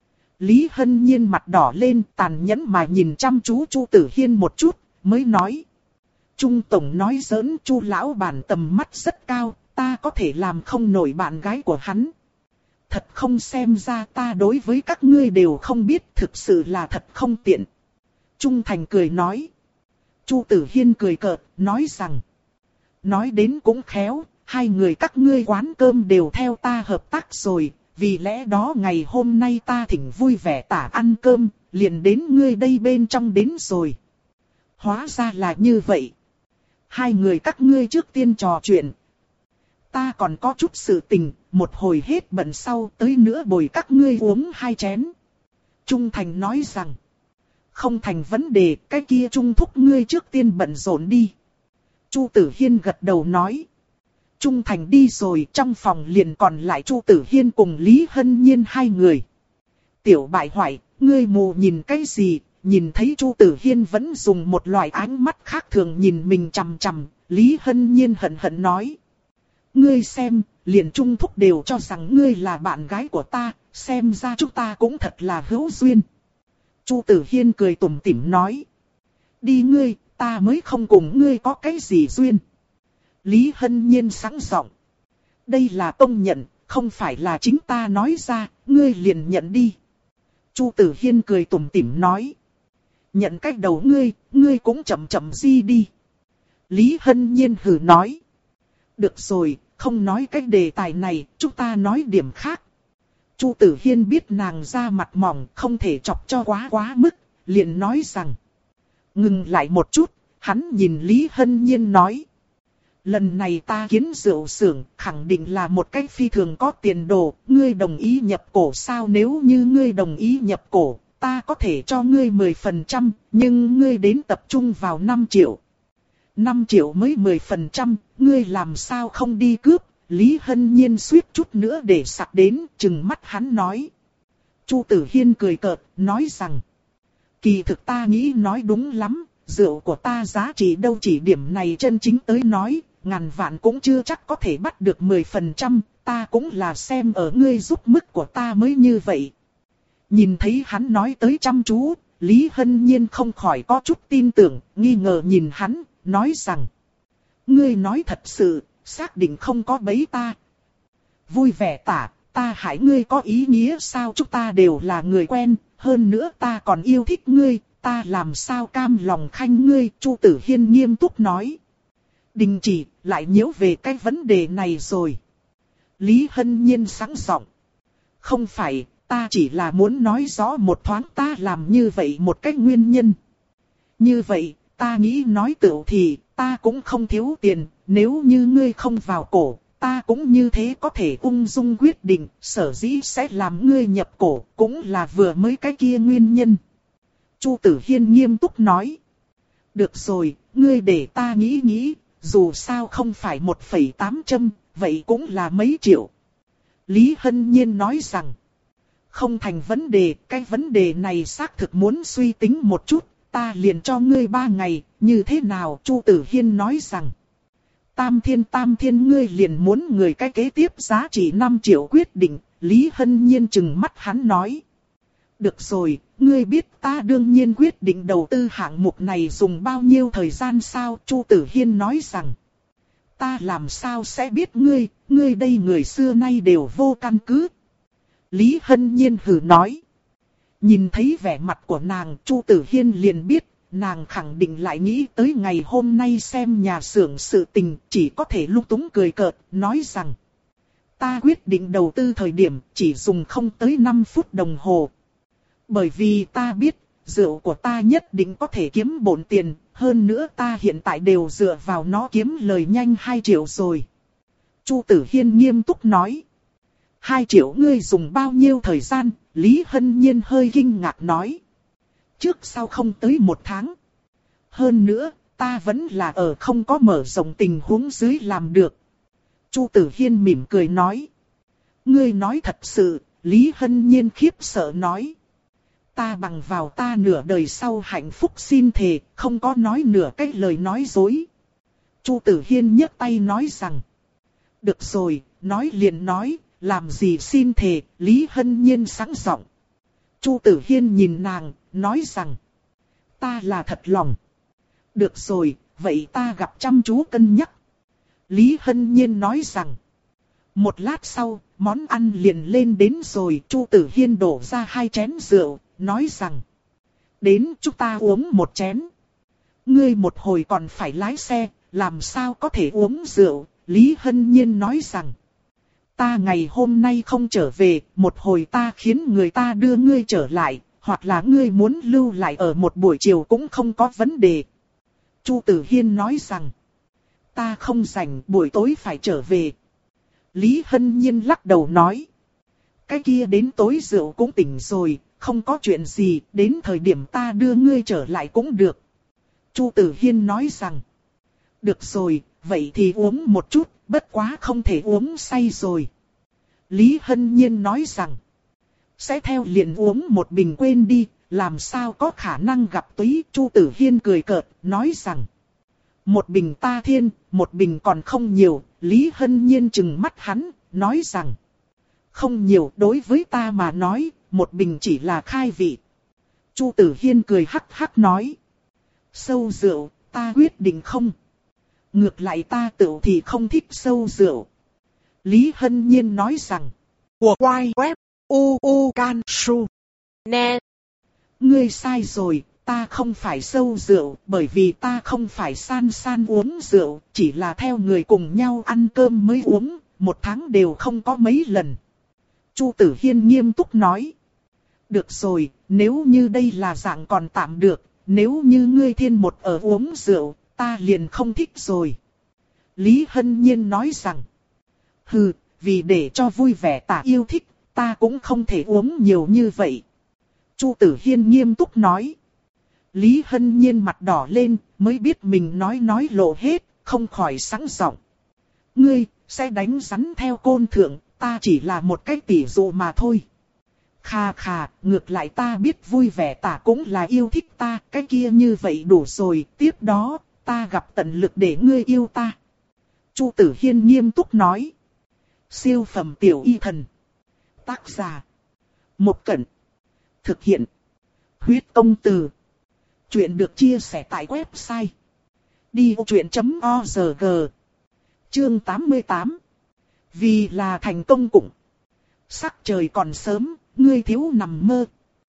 Lý Hân Nhiên mặt đỏ lên, tàn nhẫn mà nhìn chăm chú Chu Tử Hiên một chút, mới nói. Trung Tổng nói giỡn, Chu lão bản tầm mắt rất cao, ta có thể làm không nổi bạn gái của hắn. Thật không, xem ra ta đối với các ngươi đều không biết, thực sự là thật không tiện. Trung Thành cười nói. Chu Tử Hiên cười cợt, nói rằng. Nói đến cũng khéo, hai người các ngươi quán cơm đều theo ta hợp tác rồi, vì lẽ đó ngày hôm nay ta thỉnh vui vẻ tả ăn cơm, liền đến ngươi đây bên trong đến rồi. Hóa ra là như vậy. Hai người các ngươi trước tiên trò chuyện. Ta còn có chút sự tình, một hồi hết bận sau tới nữa bồi các ngươi uống hai chén. Trung Thành nói rằng, không thành vấn đề, cái kia Trung thúc ngươi trước tiên bận rộn đi. Chu Tử Hiên gật đầu nói. Trung Thành đi rồi, trong phòng liền còn lại Chu Tử Hiên cùng Lý Hân Nhiên hai người. Tiểu bại hoại, ngươi mù nhìn cái gì? Nhìn thấy Chu Tử Hiên vẫn dùng một loại ánh mắt khác thường nhìn mình chằm chằm, Lý Hân Nhiên hận hận nói. Ngươi xem, liền Trung thúc đều cho rằng ngươi là bạn gái của ta, xem ra chúng ta cũng thật là hữu duyên. Chu Tử Hiên cười tủm tỉm nói. Đi ngươi, ta mới không cùng ngươi có cái gì duyên. Lý Hân Nhiên sáng giọng. Đây là công nhận, không phải là chính ta nói ra, ngươi liền nhận đi. Chu Tử Hiên cười tủm tỉm nói. Nhận cách đầu ngươi, ngươi cũng chậm chậm di đi. Lý Hân Nhiên hừ nói. Được rồi, không nói cái đề tài này, chúng ta nói điểm khác. Chu Tử Hiên biết nàng ra mặt mỏng, không thể chọc cho quá quá mức, liền nói rằng. Ngừng lại một chút, hắn nhìn Lý Hân Nhiên nói. Lần này ta kiến rượu xưởng, khẳng định là một cách phi thường có tiền đồ, ngươi đồng ý nhập cổ sao? Nếu như ngươi đồng ý nhập cổ, ta có thể cho ngươi mười phần trăm, nhưng ngươi đến tập trung vào năm triệu. năm triệu mới mười phần trăm, ngươi làm sao không đi cướp? Lý Hân Nhiên suýt chút nữa để sặc đến, chừng mắt hắn nói. Chu Tử Hiên cười cợt, nói rằng. Kỳ thực ta nghĩ nói đúng lắm, rượu của ta giá trị đâu chỉ điểm này chân chính tới nói, ngàn vạn cũng chưa chắc có thể bắt được mười phần trăm, ta cũng là xem ở ngươi giúp mức của ta mới như vậy. Nhìn thấy hắn nói tới chăm chú, Lý Hân Nhiên không khỏi có chút tin tưởng, nghi ngờ nhìn hắn, nói rằng. Ngươi nói thật sự, xác định không có bẫy ta. Vui vẻ tả, ta hại ngươi có ý nghĩa sao? Chúng ta đều là người quen, hơn nữa ta còn yêu thích ngươi, ta làm sao cam lòng khanh ngươi? Chu Tử Hiên nghiêm túc nói. Đình chỉ, lại nhiễu về cái vấn đề này rồi. Lý Hân Nhiên sẵn giọng. Không phải, ta chỉ là muốn nói rõ một thoáng ta làm như vậy một cách nguyên nhân. Như vậy, ta nghĩ nói tựu thì, ta cũng không thiếu tiền, nếu như ngươi không vào cổ, ta cũng như thế có thể ung dung quyết định, sở dĩ sẽ làm ngươi nhập cổ, cũng là vừa mới cái kia nguyên nhân. Chu Tử Hiên nghiêm túc nói. Được rồi, ngươi để ta nghĩ nghĩ, dù sao không phải một phẩy tám trăm, vậy cũng là mấy triệu. Lý Hân Nhiên nói rằng, không thành vấn đề, cái vấn đề này xác thực muốn suy tính một chút, ta liền cho ngươi ba ngày, như thế nào? Chu Tử Hiên nói rằng, Tam Thiên Tam Thiên ngươi liền muốn người cái kế tiếp giá trị năm triệu quyết định. Lý Hân Nhiên trừng mắt hắn nói. Được rồi, ngươi biết ta đương nhiên quyết định đầu tư hạng mục này dùng bao nhiêu thời gian sao? Chu Tử Hiên nói rằng, ta làm sao sẽ biết ngươi, ngươi đây người xưa nay đều vô căn cứ. Lý Hân Nhiên hừ nói. Nhìn thấy vẻ mặt của nàng, Chu Tử Hiên liền biết, nàng khẳng định lại nghĩ tới ngày hôm nay xem nhà xưởng sự tình, chỉ có thể lung túng cười cợt, nói rằng, ta quyết định đầu tư thời điểm chỉ dùng không tới năm phút đồng hồ. Bởi vì ta biết, rượu của ta nhất định có thể kiếm bộn tiền, hơn nữa ta hiện tại đều dựa vào nó kiếm lời nhanh hai triệu rồi. Chu Tử Hiên nghiêm túc nói. Hai triệu ngươi dùng bao nhiêu thời gian? Lý Hân Nhiên hơi kinh ngạc nói. Trước sau không tới một tháng. Hơn nữa, ta vẫn là ở không có mở rộng tình huống dưới làm được. Chu Tử Hiên mỉm cười nói. Ngươi nói thật sự, Lý Hân Nhiên khiếp sợ nói. Ta bằng vào ta nửa đời sau hạnh phúc xin thề, không có nói nửa cái lời nói dối. Chu Tử Hiên nhấc tay nói rằng. Được rồi, nói liền nói, làm gì xin thề? Lý Hân Nhiên sẵn giọng. Chu Tử Hiên nhìn nàng, nói rằng. Ta là thật lòng. Được rồi, vậy ta gặp chăm chú cân nhắc. Lý Hân Nhiên nói rằng. Một lát sau, món ăn liền lên đến rồi. Chu Tử Hiên đổ ra hai chén rượu, nói rằng. Đến chúng ta uống một chén. Ngươi một hồi còn phải lái xe, làm sao có thể uống rượu? Lý Hân Nhiên nói rằng. Ta ngày hôm nay không trở về, một hồi ta khiến người ta đưa ngươi trở lại, hoặc là ngươi muốn lưu lại ở một buổi chiều cũng không có vấn đề. Chu Tử Hiên nói rằng, ta không rảnh, buổi tối phải trở về. Lý Hân Nhiên lắc đầu nói, cái kia đến tối rượu cũng tỉnh rồi, không có chuyện gì, đến thời điểm ta đưa ngươi trở lại cũng được. Chu Tử Hiên nói rằng, được rồi, vậy thì uống một chút, bất quá không thể uống say rồi. Lý Hân Nhiên nói rằng, sẽ theo liền uống một bình quên đi, làm sao có khả năng gặp túy. Chu Tử Hiên cười cợt, nói rằng, một bình ta thiên, một bình còn không nhiều. Lý Hân Nhiên trừng mắt hắn, nói rằng, không nhiều, đối với ta mà nói, một bình chỉ là khai vị. Chu Tử Hiên cười hắc hắc nói, sâu rượu, ta quyết định không. Ngược lại ta tự thì không thích sâu rượu. Lý Hân Nhiên nói rằng, của quay web u u can su net. Ngươi sai rồi, ta không phải sâu rượu, bởi vì ta không phải san san uống rượu, chỉ là theo người cùng nhau ăn cơm mới uống, một tháng đều không có mấy lần. Chu Tử Hiên nghiêm túc nói, được rồi, nếu như đây là dạng còn tạm được, nếu như ngươi thiên một ở uống rượu, ta liền không thích rồi. Lý Hân Nhiên nói rằng, hừ, vì để cho vui vẻ ta yêu thích, ta cũng không thể uống nhiều như vậy. Chu Tử Hiên nghiêm túc nói. Lý Hân Nhiên mặt đỏ lên, mới biết mình nói nói lộ hết, không khỏi sẵn giọng. Ngươi, sẽ đánh rắn theo côn thượng, ta chỉ là một cái tỉ dụ mà thôi. Khà khà, ngược lại ta biết vui vẻ ta cũng là yêu thích ta, cái kia như vậy đủ rồi, tiếp đó, ta gặp tận lực để ngươi yêu ta. Chu Tử Hiên nghiêm túc nói. Siêu phẩm tiểu y thần. Tác giả. Một Cẩn. Thực hiện. Huyết công từ. Chuyện được chia sẻ tại website. đi ô chuyện chấm org. Chương tám mươi tám. Vì là thành công cũng. Sắc trời còn sớm, ngươi thiếu nằm mơ.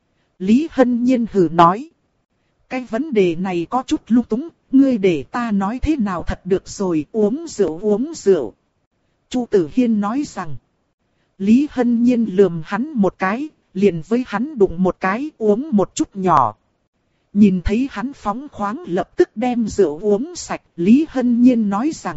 Lý Hân Nhiên hừ nói. Cái vấn đề này có chút lung túng, ngươi để ta nói thế nào thật được rồi, uống rượu uống rượu. Chu Tử Hiên nói rằng. Lý Hân Nhiên lườm hắn một cái, liền với hắn đụng một cái uống một chút nhỏ. Nhìn thấy hắn phóng khoáng lập tức đem rượu uống sạch, Lý Hân Nhiên nói rằng.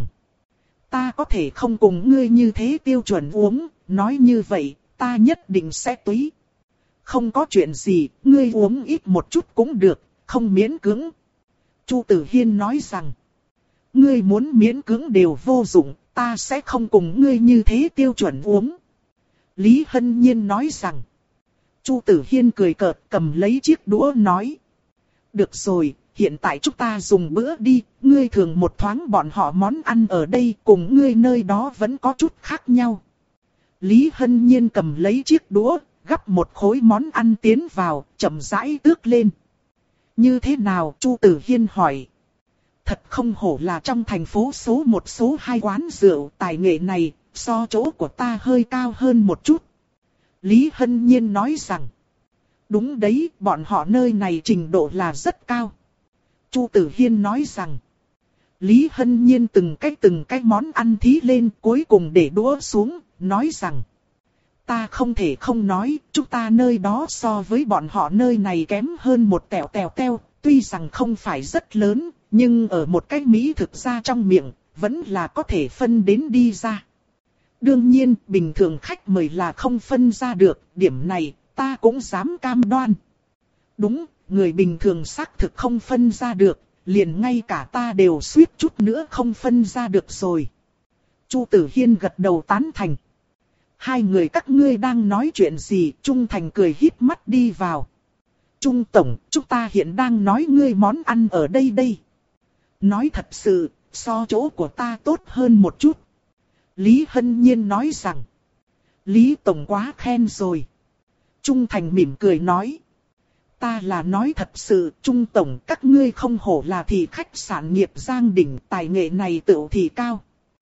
Ta có thể không cùng ngươi như thế tiêu chuẩn uống, nói như vậy, ta nhất định sẽ túy. Không có chuyện gì, ngươi uống ít một chút cũng được, không miễn cưỡng. Chu Tử Hiên nói rằng. Ngươi muốn miễn cưỡng đều vô dụng, ta sẽ không cùng ngươi như thế tiêu chuẩn uống. Lý Hân Nhiên nói rằng. Chu Tử Hiên cười cợt cầm lấy chiếc đũa nói. Được rồi, hiện tại chúng ta dùng bữa đi, ngươi thường một thoáng bọn họ món ăn ở đây cùng ngươi nơi đó vẫn có chút khác nhau. Lý Hân Nhiên cầm lấy chiếc đũa, gắp một khối món ăn tiến vào, chậm rãi tước lên. Như thế nào? Chu Tử Hiên hỏi. Thật không hổ là trong thành phố số một số hai quán rượu, tài nghệ này, so chỗ của ta hơi cao hơn một chút. Lý Hân Nhiên nói rằng. Đúng đấy, bọn họ nơi này trình độ là rất cao. Chu Tử Hiên nói rằng. Lý Hân Nhiên từng cái từng cái món ăn thí lên, cuối cùng để đũa xuống, nói rằng. Ta không thể không nói, chúng ta nơi đó so với bọn họ nơi này kém hơn một tẹo tẹo teo, tuy rằng không phải rất lớn, nhưng ở một cái mỹ thực ra trong miệng, vẫn là có thể phân đến đi ra. Đương nhiên, bình thường khách mời là không phân ra được, điểm này, ta cũng dám cam đoan. Đúng, người bình thường xác thực không phân ra được, liền ngay cả ta đều suýt chút nữa không phân ra được rồi. Chu Tử Hiên gật đầu tán thành. Hai người các ngươi đang nói chuyện gì? Trung Thành cười híp mắt đi vào. Trung Tổng, chúng ta hiện đang nói ngươi món ăn ở đây đây. Nói thật sự, so chỗ của ta tốt hơn một chút. Lý Hân Nhiên nói rằng. Lý Tổng quá khen rồi. Trung Thành mỉm cười nói. Ta là nói thật sự, Trung Tổng các ngươi không hổ là thị khách sạn nghiệp Giang Đỉnh, tài nghệ này tựu thì cao.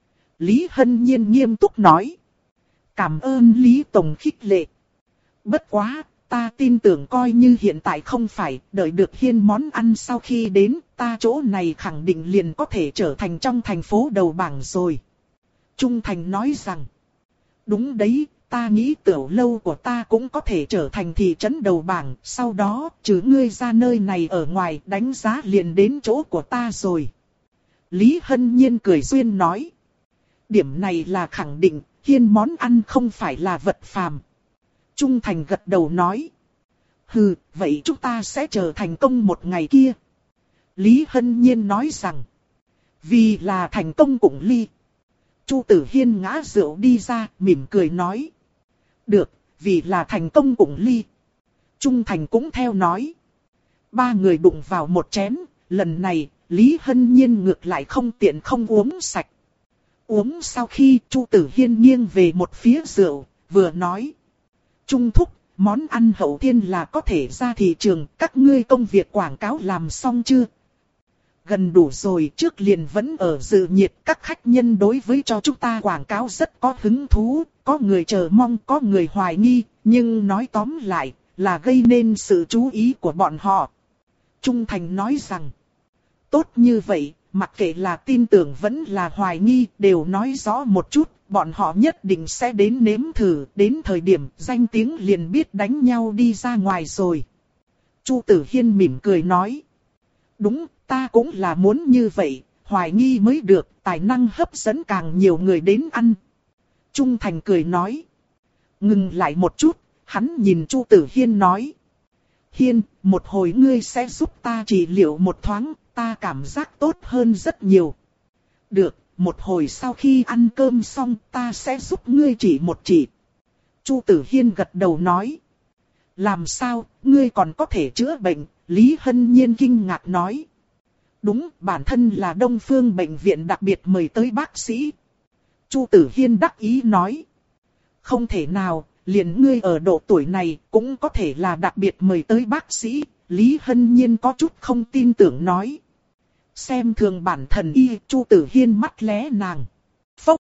Lý Hân Nhiên nghiêm túc nói. Cảm ơn Lý Tổng khích lệ. Bất quá, ta tin tưởng coi như hiện tại không phải, đợi được Hiên món ăn sau khi đến, ta chỗ này khẳng định liền có thể trở thành trong thành phố đầu bảng rồi. Trung Thành nói rằng, đúng đấy, ta nghĩ tiểu lâu của ta cũng có thể trở thành thị trấn đầu bảng, sau đó, trừ ngươi ra nơi này ở ngoài, đánh giá liền đến chỗ của ta rồi. Lý Hân Nhiên cười duyên nói, điểm này là khẳng định, Hiên món ăn không phải là vật phàm. Trung Thành gật đầu nói, hừ, vậy chúng ta sẽ chờ thành công một ngày kia. Lý Hân Nhiên nói rằng, vì là thành công cũng ly. Chu Tử Hiên ngã rượu đi ra, mỉm cười nói. Được, vì là thành công cũng ly. Trung Thành cũng theo nói. Ba người đụng vào một chén, lần này, Lý Hân Nhiên ngược lại không tiện không uống sạch. Uống sau khi Chu Tử Hiên nghiêng về một phía rượu, vừa nói. Trung Thúc, món ăn hậu thiên là có thể ra thị trường, các ngươi công việc quảng cáo làm xong chưa? Gần đủ rồi, trước liền vẫn ở dự nhiệt, các khách nhân đối với cho chúng ta quảng cáo rất có hứng thú, có người chờ mong, có người hoài nghi, nhưng nói tóm lại, là gây nên sự chú ý của bọn họ. Trung Thành nói rằng, tốt như vậy, mặc kệ là tin tưởng vẫn là hoài nghi, đều nói rõ một chút, bọn họ nhất định sẽ đến nếm thử, đến thời điểm danh tiếng liền biết đánh nhau đi ra ngoài rồi. Chu Tử Hiên mỉm cười nói, đúng, ta cũng là muốn như vậy, hoài nghi mới được, tài năng hấp dẫn càng nhiều người đến ăn. Trung Thành cười nói, ngừng lại một chút, hắn nhìn Chu Tử Hiên nói, Hiên, một hồi ngươi sẽ giúp ta trị liệu một thoáng, ta cảm giác tốt hơn rất nhiều. Được, một hồi sau khi ăn cơm xong ta sẽ giúp ngươi chỉ một chỉ. Chu Tử Hiên gật đầu nói. Làm sao, ngươi còn có thể chữa bệnh? Lý Hân Nhiên kinh ngạc nói. Đúng, bản thân là Đông Phương bệnh viện đặc biệt mời tới bác sĩ. Chu Tử Hiên đắc ý nói. Không thể nào, liền ngươi ở độ tuổi này cũng có thể là đặc biệt mời tới bác sĩ. Lý Hân Nhiên có chút không tin tưởng nói. Xem thường bản thần y, Chu Tử Hiên mắt lé nàng. Phốc.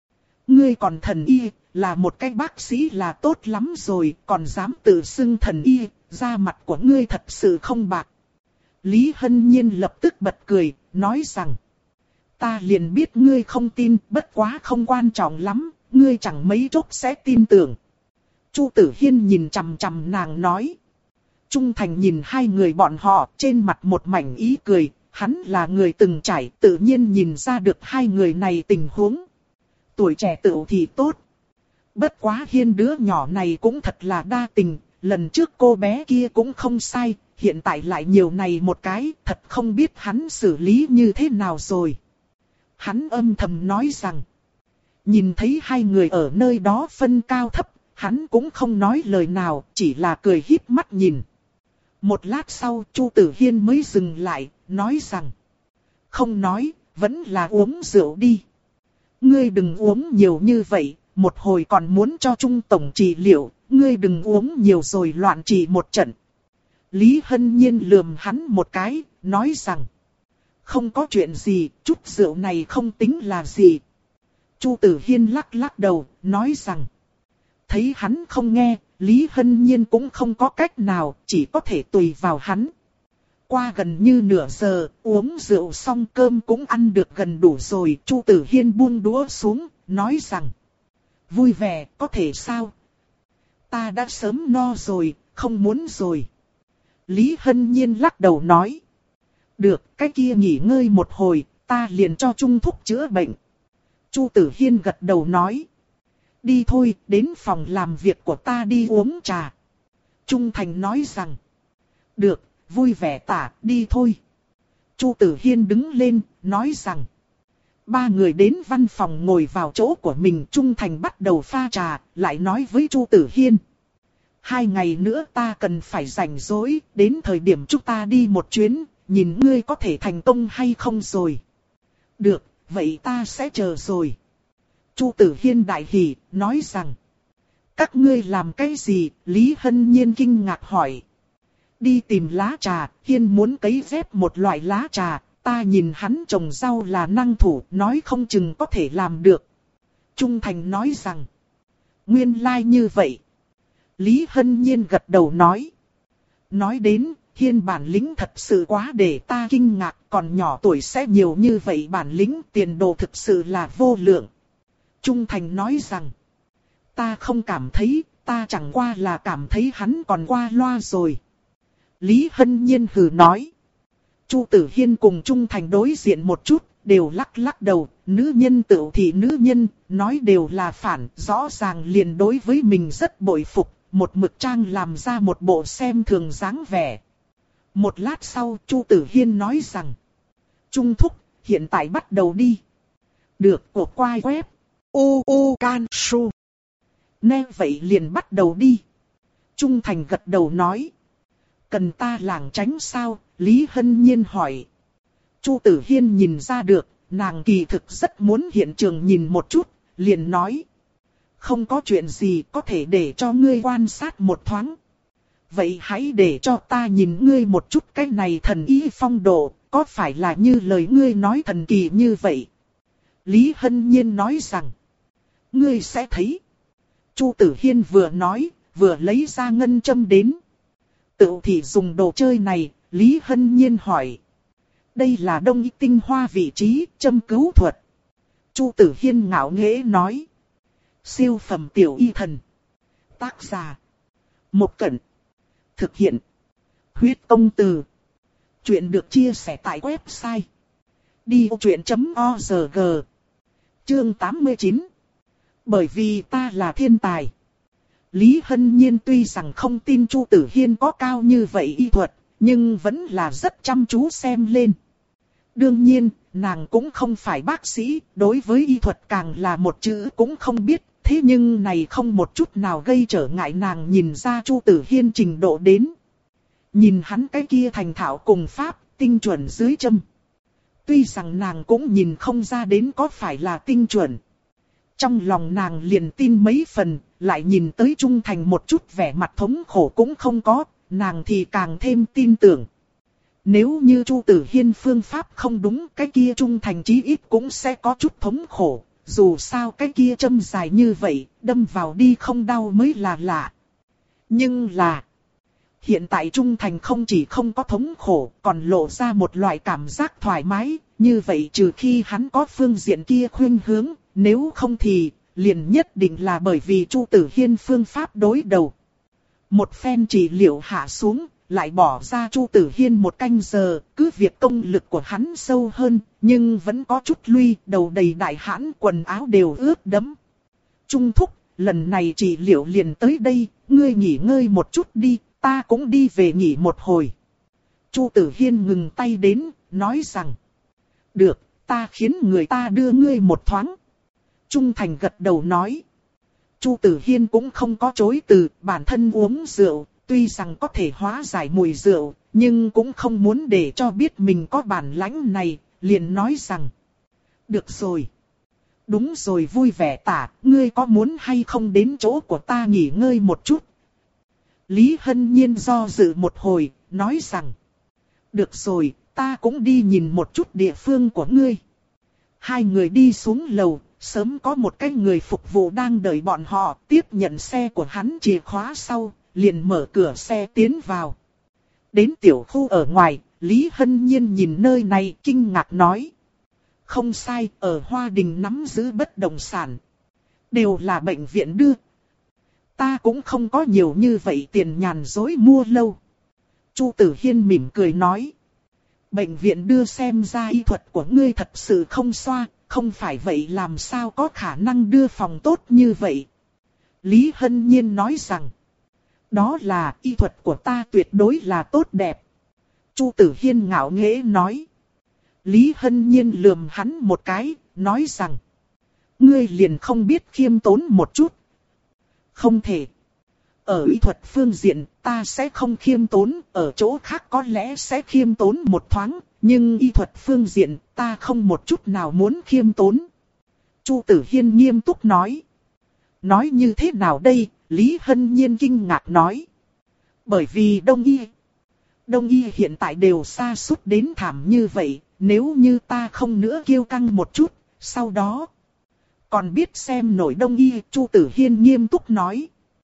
Ngươi còn thần y, là một cái bác sĩ là tốt lắm rồi, còn dám tự xưng thần y, da mặt của ngươi thật sự không bạc. Lý Hân Nhiên lập tức bật cười, nói rằng, ta liền biết ngươi không tin, bất quá không quan trọng lắm, ngươi chẳng mấy chốc sẽ tin tưởng. Chu Tử Hiên nhìn chằm chằm nàng nói. Trung Thành nhìn hai người bọn họ, trên mặt một mảnh ý cười, hắn là người từng trải, tự nhiên nhìn ra được hai người này tình huống. Tuổi trẻ tựu thì tốt. Bất quá Hiên đứa nhỏ này cũng thật là đa tình, lần trước cô bé kia cũng không sai, hiện tại lại nhiều này một cái, thật không biết hắn xử lý như thế nào rồi. Hắn âm thầm nói rằng, nhìn thấy hai người ở nơi đó phân cao thấp, hắn cũng không nói lời nào, chỉ là cười híp mắt nhìn. Một lát sau, Chu Tử Hiên mới dừng lại, nói rằng, không nói, vẫn là uống rượu đi. Ngươi đừng uống nhiều như vậy, một hồi còn muốn cho Trung Tổng trị liệu, ngươi đừng uống nhiều rồi loạn trị một trận. Lý Hân Nhiên lườm hắn một cái, nói rằng, không có chuyện gì, chút rượu này không tính là gì. Chu Tử Hiên lắc lắc đầu, nói rằng, thấy hắn không nghe, Lý Hân Nhiên cũng không có cách nào, chỉ có thể tùy vào hắn. Qua gần như nửa giờ, uống rượu xong cơm cũng ăn được gần đủ rồi, Chu Tử Hiên buông đũa xuống, nói rằng, vui vẻ, có thể sao? Ta đã sớm no rồi, không muốn rồi. Lý Hân Nhiên lắc đầu nói, được, cái kia nghỉ ngơi một hồi, ta liền cho Trung thúc chữa bệnh. Chu Tử Hiên gật đầu nói, đi thôi, đến phòng làm việc của ta đi uống trà. Trung Thành nói rằng, được, vui vẻ tả, đi thôi. Chu Tử Hiên đứng lên, nói rằng, ba người đến văn phòng ngồi vào chỗ của mình. Trung Thành bắt đầu pha trà, lại nói với Chu Tử Hiên, hai ngày nữa ta cần phải rảnh rỗi, đến thời điểm chúng ta đi một chuyến, nhìn ngươi có thể thành công hay không rồi. Được, vậy ta sẽ chờ rồi. Chu Tử Hiên đại hỉ, nói rằng, các ngươi làm cái gì? Lý Hân Nhiên kinh ngạc hỏi. Đi tìm lá trà, Hiên muốn cấy ghép một loại lá trà, ta nhìn hắn trồng rau là năng thủ, nói không chừng có thể làm được. Trung Thành nói rằng, nguyên lai like như vậy. Lý Hân Nhiên gật đầu nói. Nói đến, Hiên bản lĩnh thật sự quá để ta kinh ngạc, còn nhỏ tuổi sẽ nhiều như vậy bản lĩnh, tiền đồ thực sự là vô lượng. Trung Thành nói rằng, ta không cảm thấy, ta chẳng qua là cảm thấy hắn còn qua loa rồi. Lý Hân Nhiên hừ nói. Chu Tử Hiên cùng Trung Thành đối diện một chút, đều lắc lắc đầu, nữ nhân tựu thì nữ nhân, nói đều là phản, rõ ràng liền đối với mình rất bội phục, một mực trang làm ra một bộ xem thường dáng vẻ. Một lát sau, Chu Tử Hiên nói rằng, Trung thúc, hiện tại bắt đầu đi. Được, của quai web. U U Can Su. Nè vậy liền bắt đầu đi. Trung Thành gật đầu nói. Cần ta lảng tránh sao? Lý Hân Nhiên hỏi. Chu Tử Hiên nhìn ra được, nàng kỳ thực rất muốn hiện trường nhìn một chút, liền nói. Không có chuyện gì có thể để cho ngươi quan sát một thoáng. Vậy hãy để cho ta nhìn ngươi một chút cái này thần ý phong độ, có phải là như lời ngươi nói thần kỳ như vậy? Lý Hân Nhiên nói rằng, ngươi sẽ thấy. Chu Tử Hiên vừa nói, vừa lấy ra ngân châm đến. Tự thì dùng đồ chơi này, Lý Hân Nhiên hỏi. Đây là đông y tinh hoa vị trí, châm cứu thuật. Chu Tử Hiên ngạo nghễ nói. Siêu phẩm tiểu y thần. Tác giả. Một Cẩn. Thực hiện. Huyết Công Từ. Chuyện được chia sẻ tại website. đi ô chuyện chấm org. Chương tám mươi chín. Bởi vì ta là thiên tài. Lý Hân Nhiên tuy rằng không tin Chu Tử Hiên có cao như vậy y thuật, nhưng vẫn là rất chăm chú xem lên. Đương nhiên, nàng cũng không phải bác sĩ, đối với y thuật càng là một chữ cũng không biết, thế nhưng này không một chút nào gây trở ngại nàng nhìn ra Chu Tử Hiên trình độ đến. Nhìn hắn cái kia thành thạo cùng pháp, tinh chuẩn dưới châm. Tuy rằng nàng cũng nhìn không ra đến có phải là tinh chuẩn. Trong lòng nàng liền tin mấy phần, lại nhìn tới Trung Thành một chút vẻ mặt thống khổ cũng không có, nàng thì càng thêm tin tưởng. Nếu như Chu Tử Hiên phương pháp không đúng, cái kia Trung Thành chí ít cũng sẽ có chút thống khổ, dù sao cái kia châm dài như vậy, đâm vào đi không đau mới là lạ. Nhưng là, hiện tại Trung Thành không chỉ không có thống khổ, còn lộ ra một loại cảm giác thoải mái, như vậy trừ khi hắn có phương diện kia khuynh hướng, nếu không thì, liền nhất định là bởi vì Chu Tử Hiên phương pháp đối đầu. Một phen trị liệu hạ xuống, lại bỏ ra Chu Tử Hiên một canh giờ, cứ việc công lực của hắn sâu hơn, nhưng vẫn có chút lui, đầu đầy đại hãn, quần áo đều ướt đẫm. Trung thúc, lần này trị liệu liền tới đây, ngươi nghỉ ngơi một chút đi, ta cũng đi về nghỉ một hồi. Chu Tử Hiên ngừng tay đến, nói rằng, được, ta khiến người ta đưa ngươi một thoáng. Trung Thành gật đầu nói. Chu Tử Hiên cũng không có chối từ, bản thân uống rượu, tuy rằng có thể hóa giải mùi rượu, nhưng cũng không muốn để cho biết mình có bản lãnh này, liền nói rằng. Được rồi. Đúng rồi, vui vẻ tả, ngươi có muốn hay không đến chỗ của ta nghỉ ngơi một chút? Lý Hân Nhiên do dự một hồi, nói rằng. Được rồi, ta cũng đi nhìn một chút địa phương của ngươi. Hai người đi xuống lầu, sớm có một cái người phục vụ đang đợi bọn họ, tiếp nhận xe của hắn chìa khóa sau, liền mở cửa xe tiến vào. Đến tiểu khu ở ngoài, Lý Hân Nhiên nhìn nơi này kinh ngạc nói. Không sai, ở Hoa Đình nắm giữ bất động sản. Đều là bệnh viện đưa. Ta cũng không có nhiều như vậy tiền nhàn dối mua lâu. Chu Tử Hiên mỉm cười nói. Bệnh viện đưa xem ra y thuật của ngươi thật sự không xoa, không phải vậy làm sao có khả năng đưa phòng tốt như vậy. Lý Hân Nhiên nói rằng. Đó là y thuật của ta tuyệt đối là tốt đẹp. Chu Tử Hiên ngạo nghễ nói. Lý Hân Nhiên lườm hắn một cái, nói rằng. Ngươi liền không biết khiêm tốn một chút. Không thể. Ở y thuật phương diện ta sẽ không khiêm tốn, ở chỗ khác có lẽ sẽ khiêm tốn một thoáng, nhưng y thuật phương diện ta không một chút nào muốn khiêm tốn. Chu Tử Hiên nghiêm túc nói. Nói như thế nào đây? Lý Hân Nhiên kinh ngạc nói. Bởi vì Đông y, Đông y hiện tại đều sa sút đến thảm như vậy, nếu như ta không nữa kiêu căng một chút, sau đó còn biết xem nổi Đông y. Chu Tử Hiên nghiêm túc nói.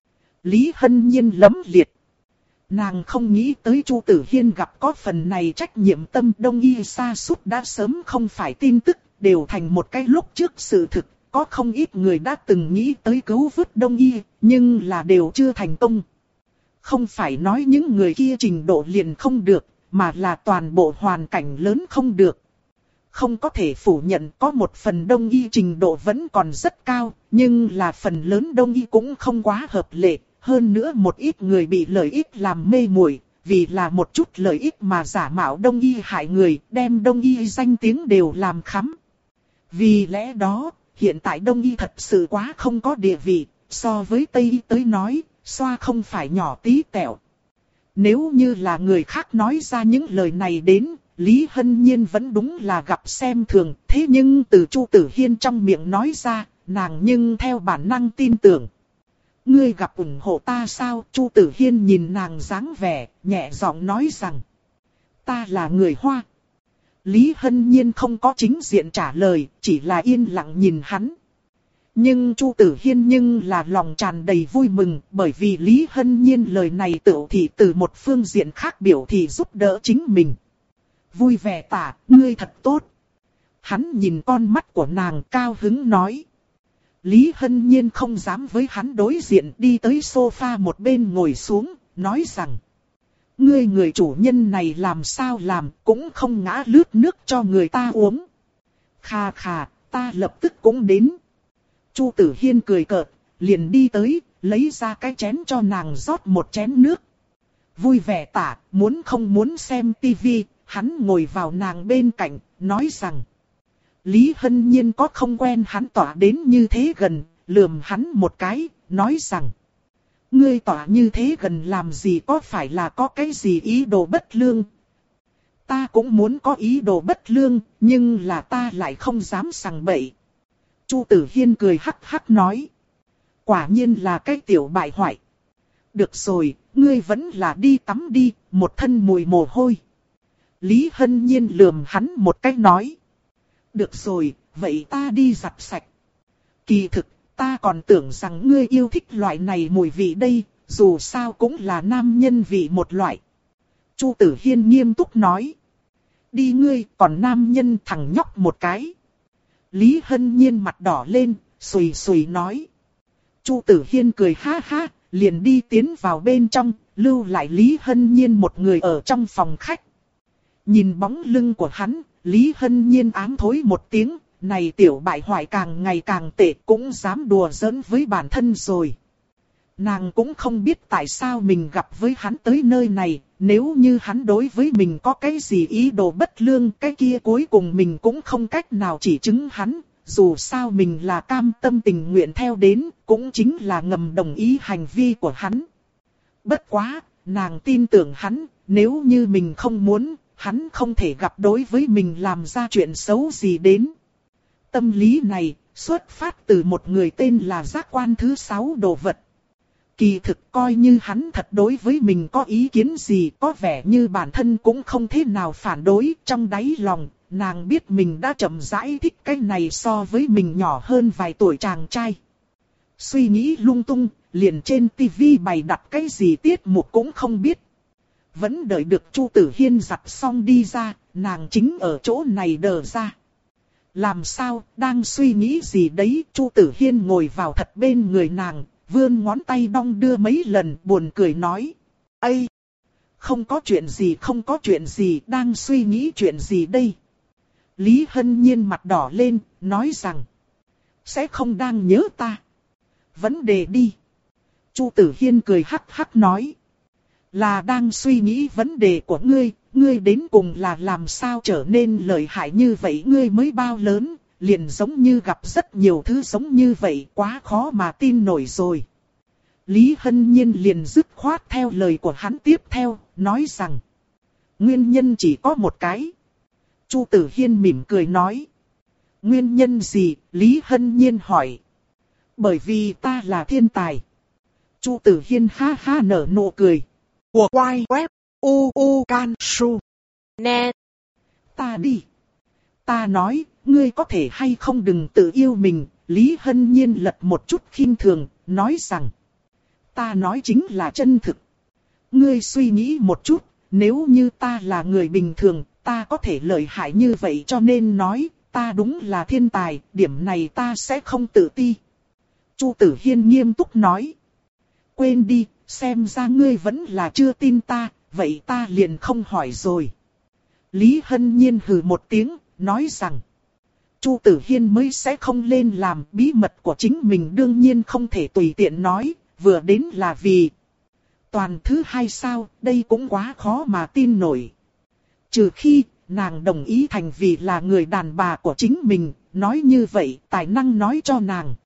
Lý Hân Nhiên lấm liệt. Nàng không nghĩ tới Chu Tử Hiên gặp có phần này trách nhiệm tâm. Đông y sa sút đã sớm không phải tin tức, đều thành một cái lúc trước sự thực. Có không ít người đã từng nghĩ tới cứu vớt Đông y, nhưng là đều chưa thành công. Không phải nói những người kia trình độ liền không được, mà là toàn bộ hoàn cảnh lớn không được. Không có thể phủ nhận có một phần Đông y trình độ vẫn còn rất cao, nhưng là phần lớn Đông y cũng không quá hợp lệ. Hơn nữa một ít người bị lợi ích làm mê muội, vì là một chút lợi ích mà giả mạo Đông y hại người, đem Đông y danh tiếng đều làm khắm. Vì lẽ đó, hiện tại Đông y thật sự quá không có địa vị, so với Tây y tới nói, xoa không phải nhỏ tí tẹo. Nếu như là người khác nói ra những lời này đến, Lý Hân Nhiên vẫn đúng là gặp xem thường, thế nhưng từ Chu Tử Hiên trong miệng nói ra, nàng nhưng theo bản năng tin tưởng. Ngươi gặp ủng hộ ta sao? Chu Tử Hiên nhìn nàng dáng vẻ, nhẹ giọng nói rằng. Ta là người Hoa. Lý Hân Nhiên không có chính diện trả lời, chỉ là yên lặng nhìn hắn. Nhưng Chu Tử Hiên nhưng là lòng tràn đầy vui mừng, bởi vì Lý Hân Nhiên lời này tựu thị từ một phương diện khác biểu thị giúp đỡ chính mình. Vui vẻ tả, ngươi thật tốt. Hắn nhìn con mắt của nàng cao hứng nói. Lý Hân Nhiên không dám với hắn đối diện, đi tới sofa một bên ngồi xuống, nói rằng. Ngươi người chủ nhân này làm sao làm, cũng không ngã lướt nước cho người ta uống. Khà khà, ta lập tức cũng đến. Chu Tử Hiên cười cợt, liền đi tới, lấy ra cái chén cho nàng rót một chén nước. Vui vẻ tả, muốn không muốn xem tivi, hắn ngồi vào nàng bên cạnh, nói rằng. Lý Hân Nhiên có không quen hắn tỏa đến như thế gần, lườm hắn một cái, nói rằng. Ngươi tỏa như thế gần làm gì, có phải là có cái gì ý đồ bất lương? Ta cũng muốn có ý đồ bất lương, nhưng là ta lại không dám sằng bậy. Chu Tử Hiên cười hắc hắc nói. Quả nhiên là cái tiểu bại hoại. Được rồi, ngươi vẫn là đi tắm đi, một thân mùi mồ hôi. Lý Hân Nhiên lườm hắn một cái nói. Được rồi, vậy ta đi giặt sạch. Kỳ thực, ta còn tưởng rằng ngươi yêu thích loại này mùi vị đây, dù sao cũng là nam nhân vị một loại. Chu Tử Hiên nghiêm túc nói. Đi ngươi, còn nam nhân thằng nhóc một cái. Lý Hân Nhiên mặt đỏ lên, xùy xùy nói. Chu Tử Hiên cười ha ha, liền đi tiến vào bên trong, lưu lại Lý Hân Nhiên một người ở trong phòng khách. Nhìn bóng lưng của hắn, Lý Hân Nhiên ám thối một tiếng, này tiểu bại hoại càng ngày càng tệ, cũng dám đùa giỡn với bản thân rồi. Nàng cũng không biết tại sao mình gặp với hắn tới nơi này, nếu như hắn đối với mình có cái gì ý đồ bất lương, cái kia cuối cùng mình cũng không cách nào chỉ chứng hắn, dù sao mình là cam tâm tình nguyện theo đến, cũng chính là ngầm đồng ý hành vi của hắn. Bất quá, nàng tin tưởng hắn, nếu như mình không muốn, hắn không thể gặp đối với mình làm ra chuyện xấu gì đến. Tâm lý này, xuất phát từ một người tên là giác quan thứ sáu đồ vật. Kỳ thực coi như hắn thật đối với mình có ý kiến gì, có vẻ như bản thân cũng không thế nào phản đối. Trong đáy lòng, nàng biết mình đã chậm rãi thích cái này so với mình nhỏ hơn vài tuổi chàng trai. Suy nghĩ lung tung, liền trên tivi bày đặt cái gì tiết mục cũng không biết. Vẫn đợi được Chu Tử Hiên giặt xong đi ra, nàng chính ở chỗ này đờ ra. Làm sao, đang suy nghĩ gì đấy, Chu Tử Hiên ngồi vào thật bên người nàng, vươn ngón tay đong đưa mấy lần, buồn cười nói. Ây! Không có chuyện gì, không có chuyện gì, đang suy nghĩ chuyện gì đây? Lý Hân Nhiên mặt đỏ lên, nói rằng. Sẽ không đang nhớ ta. Vấn đề đi. Chu Tử Hiên cười hắc hắc nói. Là đang suy nghĩ vấn đề của ngươi, ngươi đến cùng là làm sao trở nên lợi hại như vậy, ngươi mới bao lớn, liền giống như gặp rất nhiều thứ giống như vậy, quá khó mà tin nổi rồi. Lý Hân Nhiên liền dứt khoát theo lời của hắn tiếp theo, nói rằng. Nguyên nhân chỉ có một cái. Chu Tử Hiên mỉm cười nói. Nguyên nhân gì? Lý Hân Nhiên hỏi. Bởi vì ta là thiên tài. Chu Tử Hiên ha ha nở nụ cười. Của quay web u u can su net. Ta đi. Ta nói, ngươi có thể hay không đừng tự yêu mình. Lý Hân Nhiên lật một chút khinh thường, nói rằng. Ta nói chính là chân thực. Ngươi suy nghĩ một chút, nếu như ta là người bình thường, ta có thể lợi hại như vậy, cho nên nói, ta đúng là thiên tài, điểm này ta sẽ không tự ti. Chu Tử Hiên nghiêm túc nói. Quên đi, xem ra ngươi vẫn là chưa tin ta, vậy ta liền không hỏi rồi. Lý Hân Nhiên hừ một tiếng, nói rằng. Chu Tử Hiên mới sẽ không lên làm, bí mật của chính mình đương nhiên không thể tùy tiện nói, vừa đến là vì. Toàn thứ hai sao, đây cũng quá khó mà tin nổi. Trừ khi, nàng đồng ý thành vì là người đàn bà của chính mình, nói như vậy, tài năng nói cho nàng.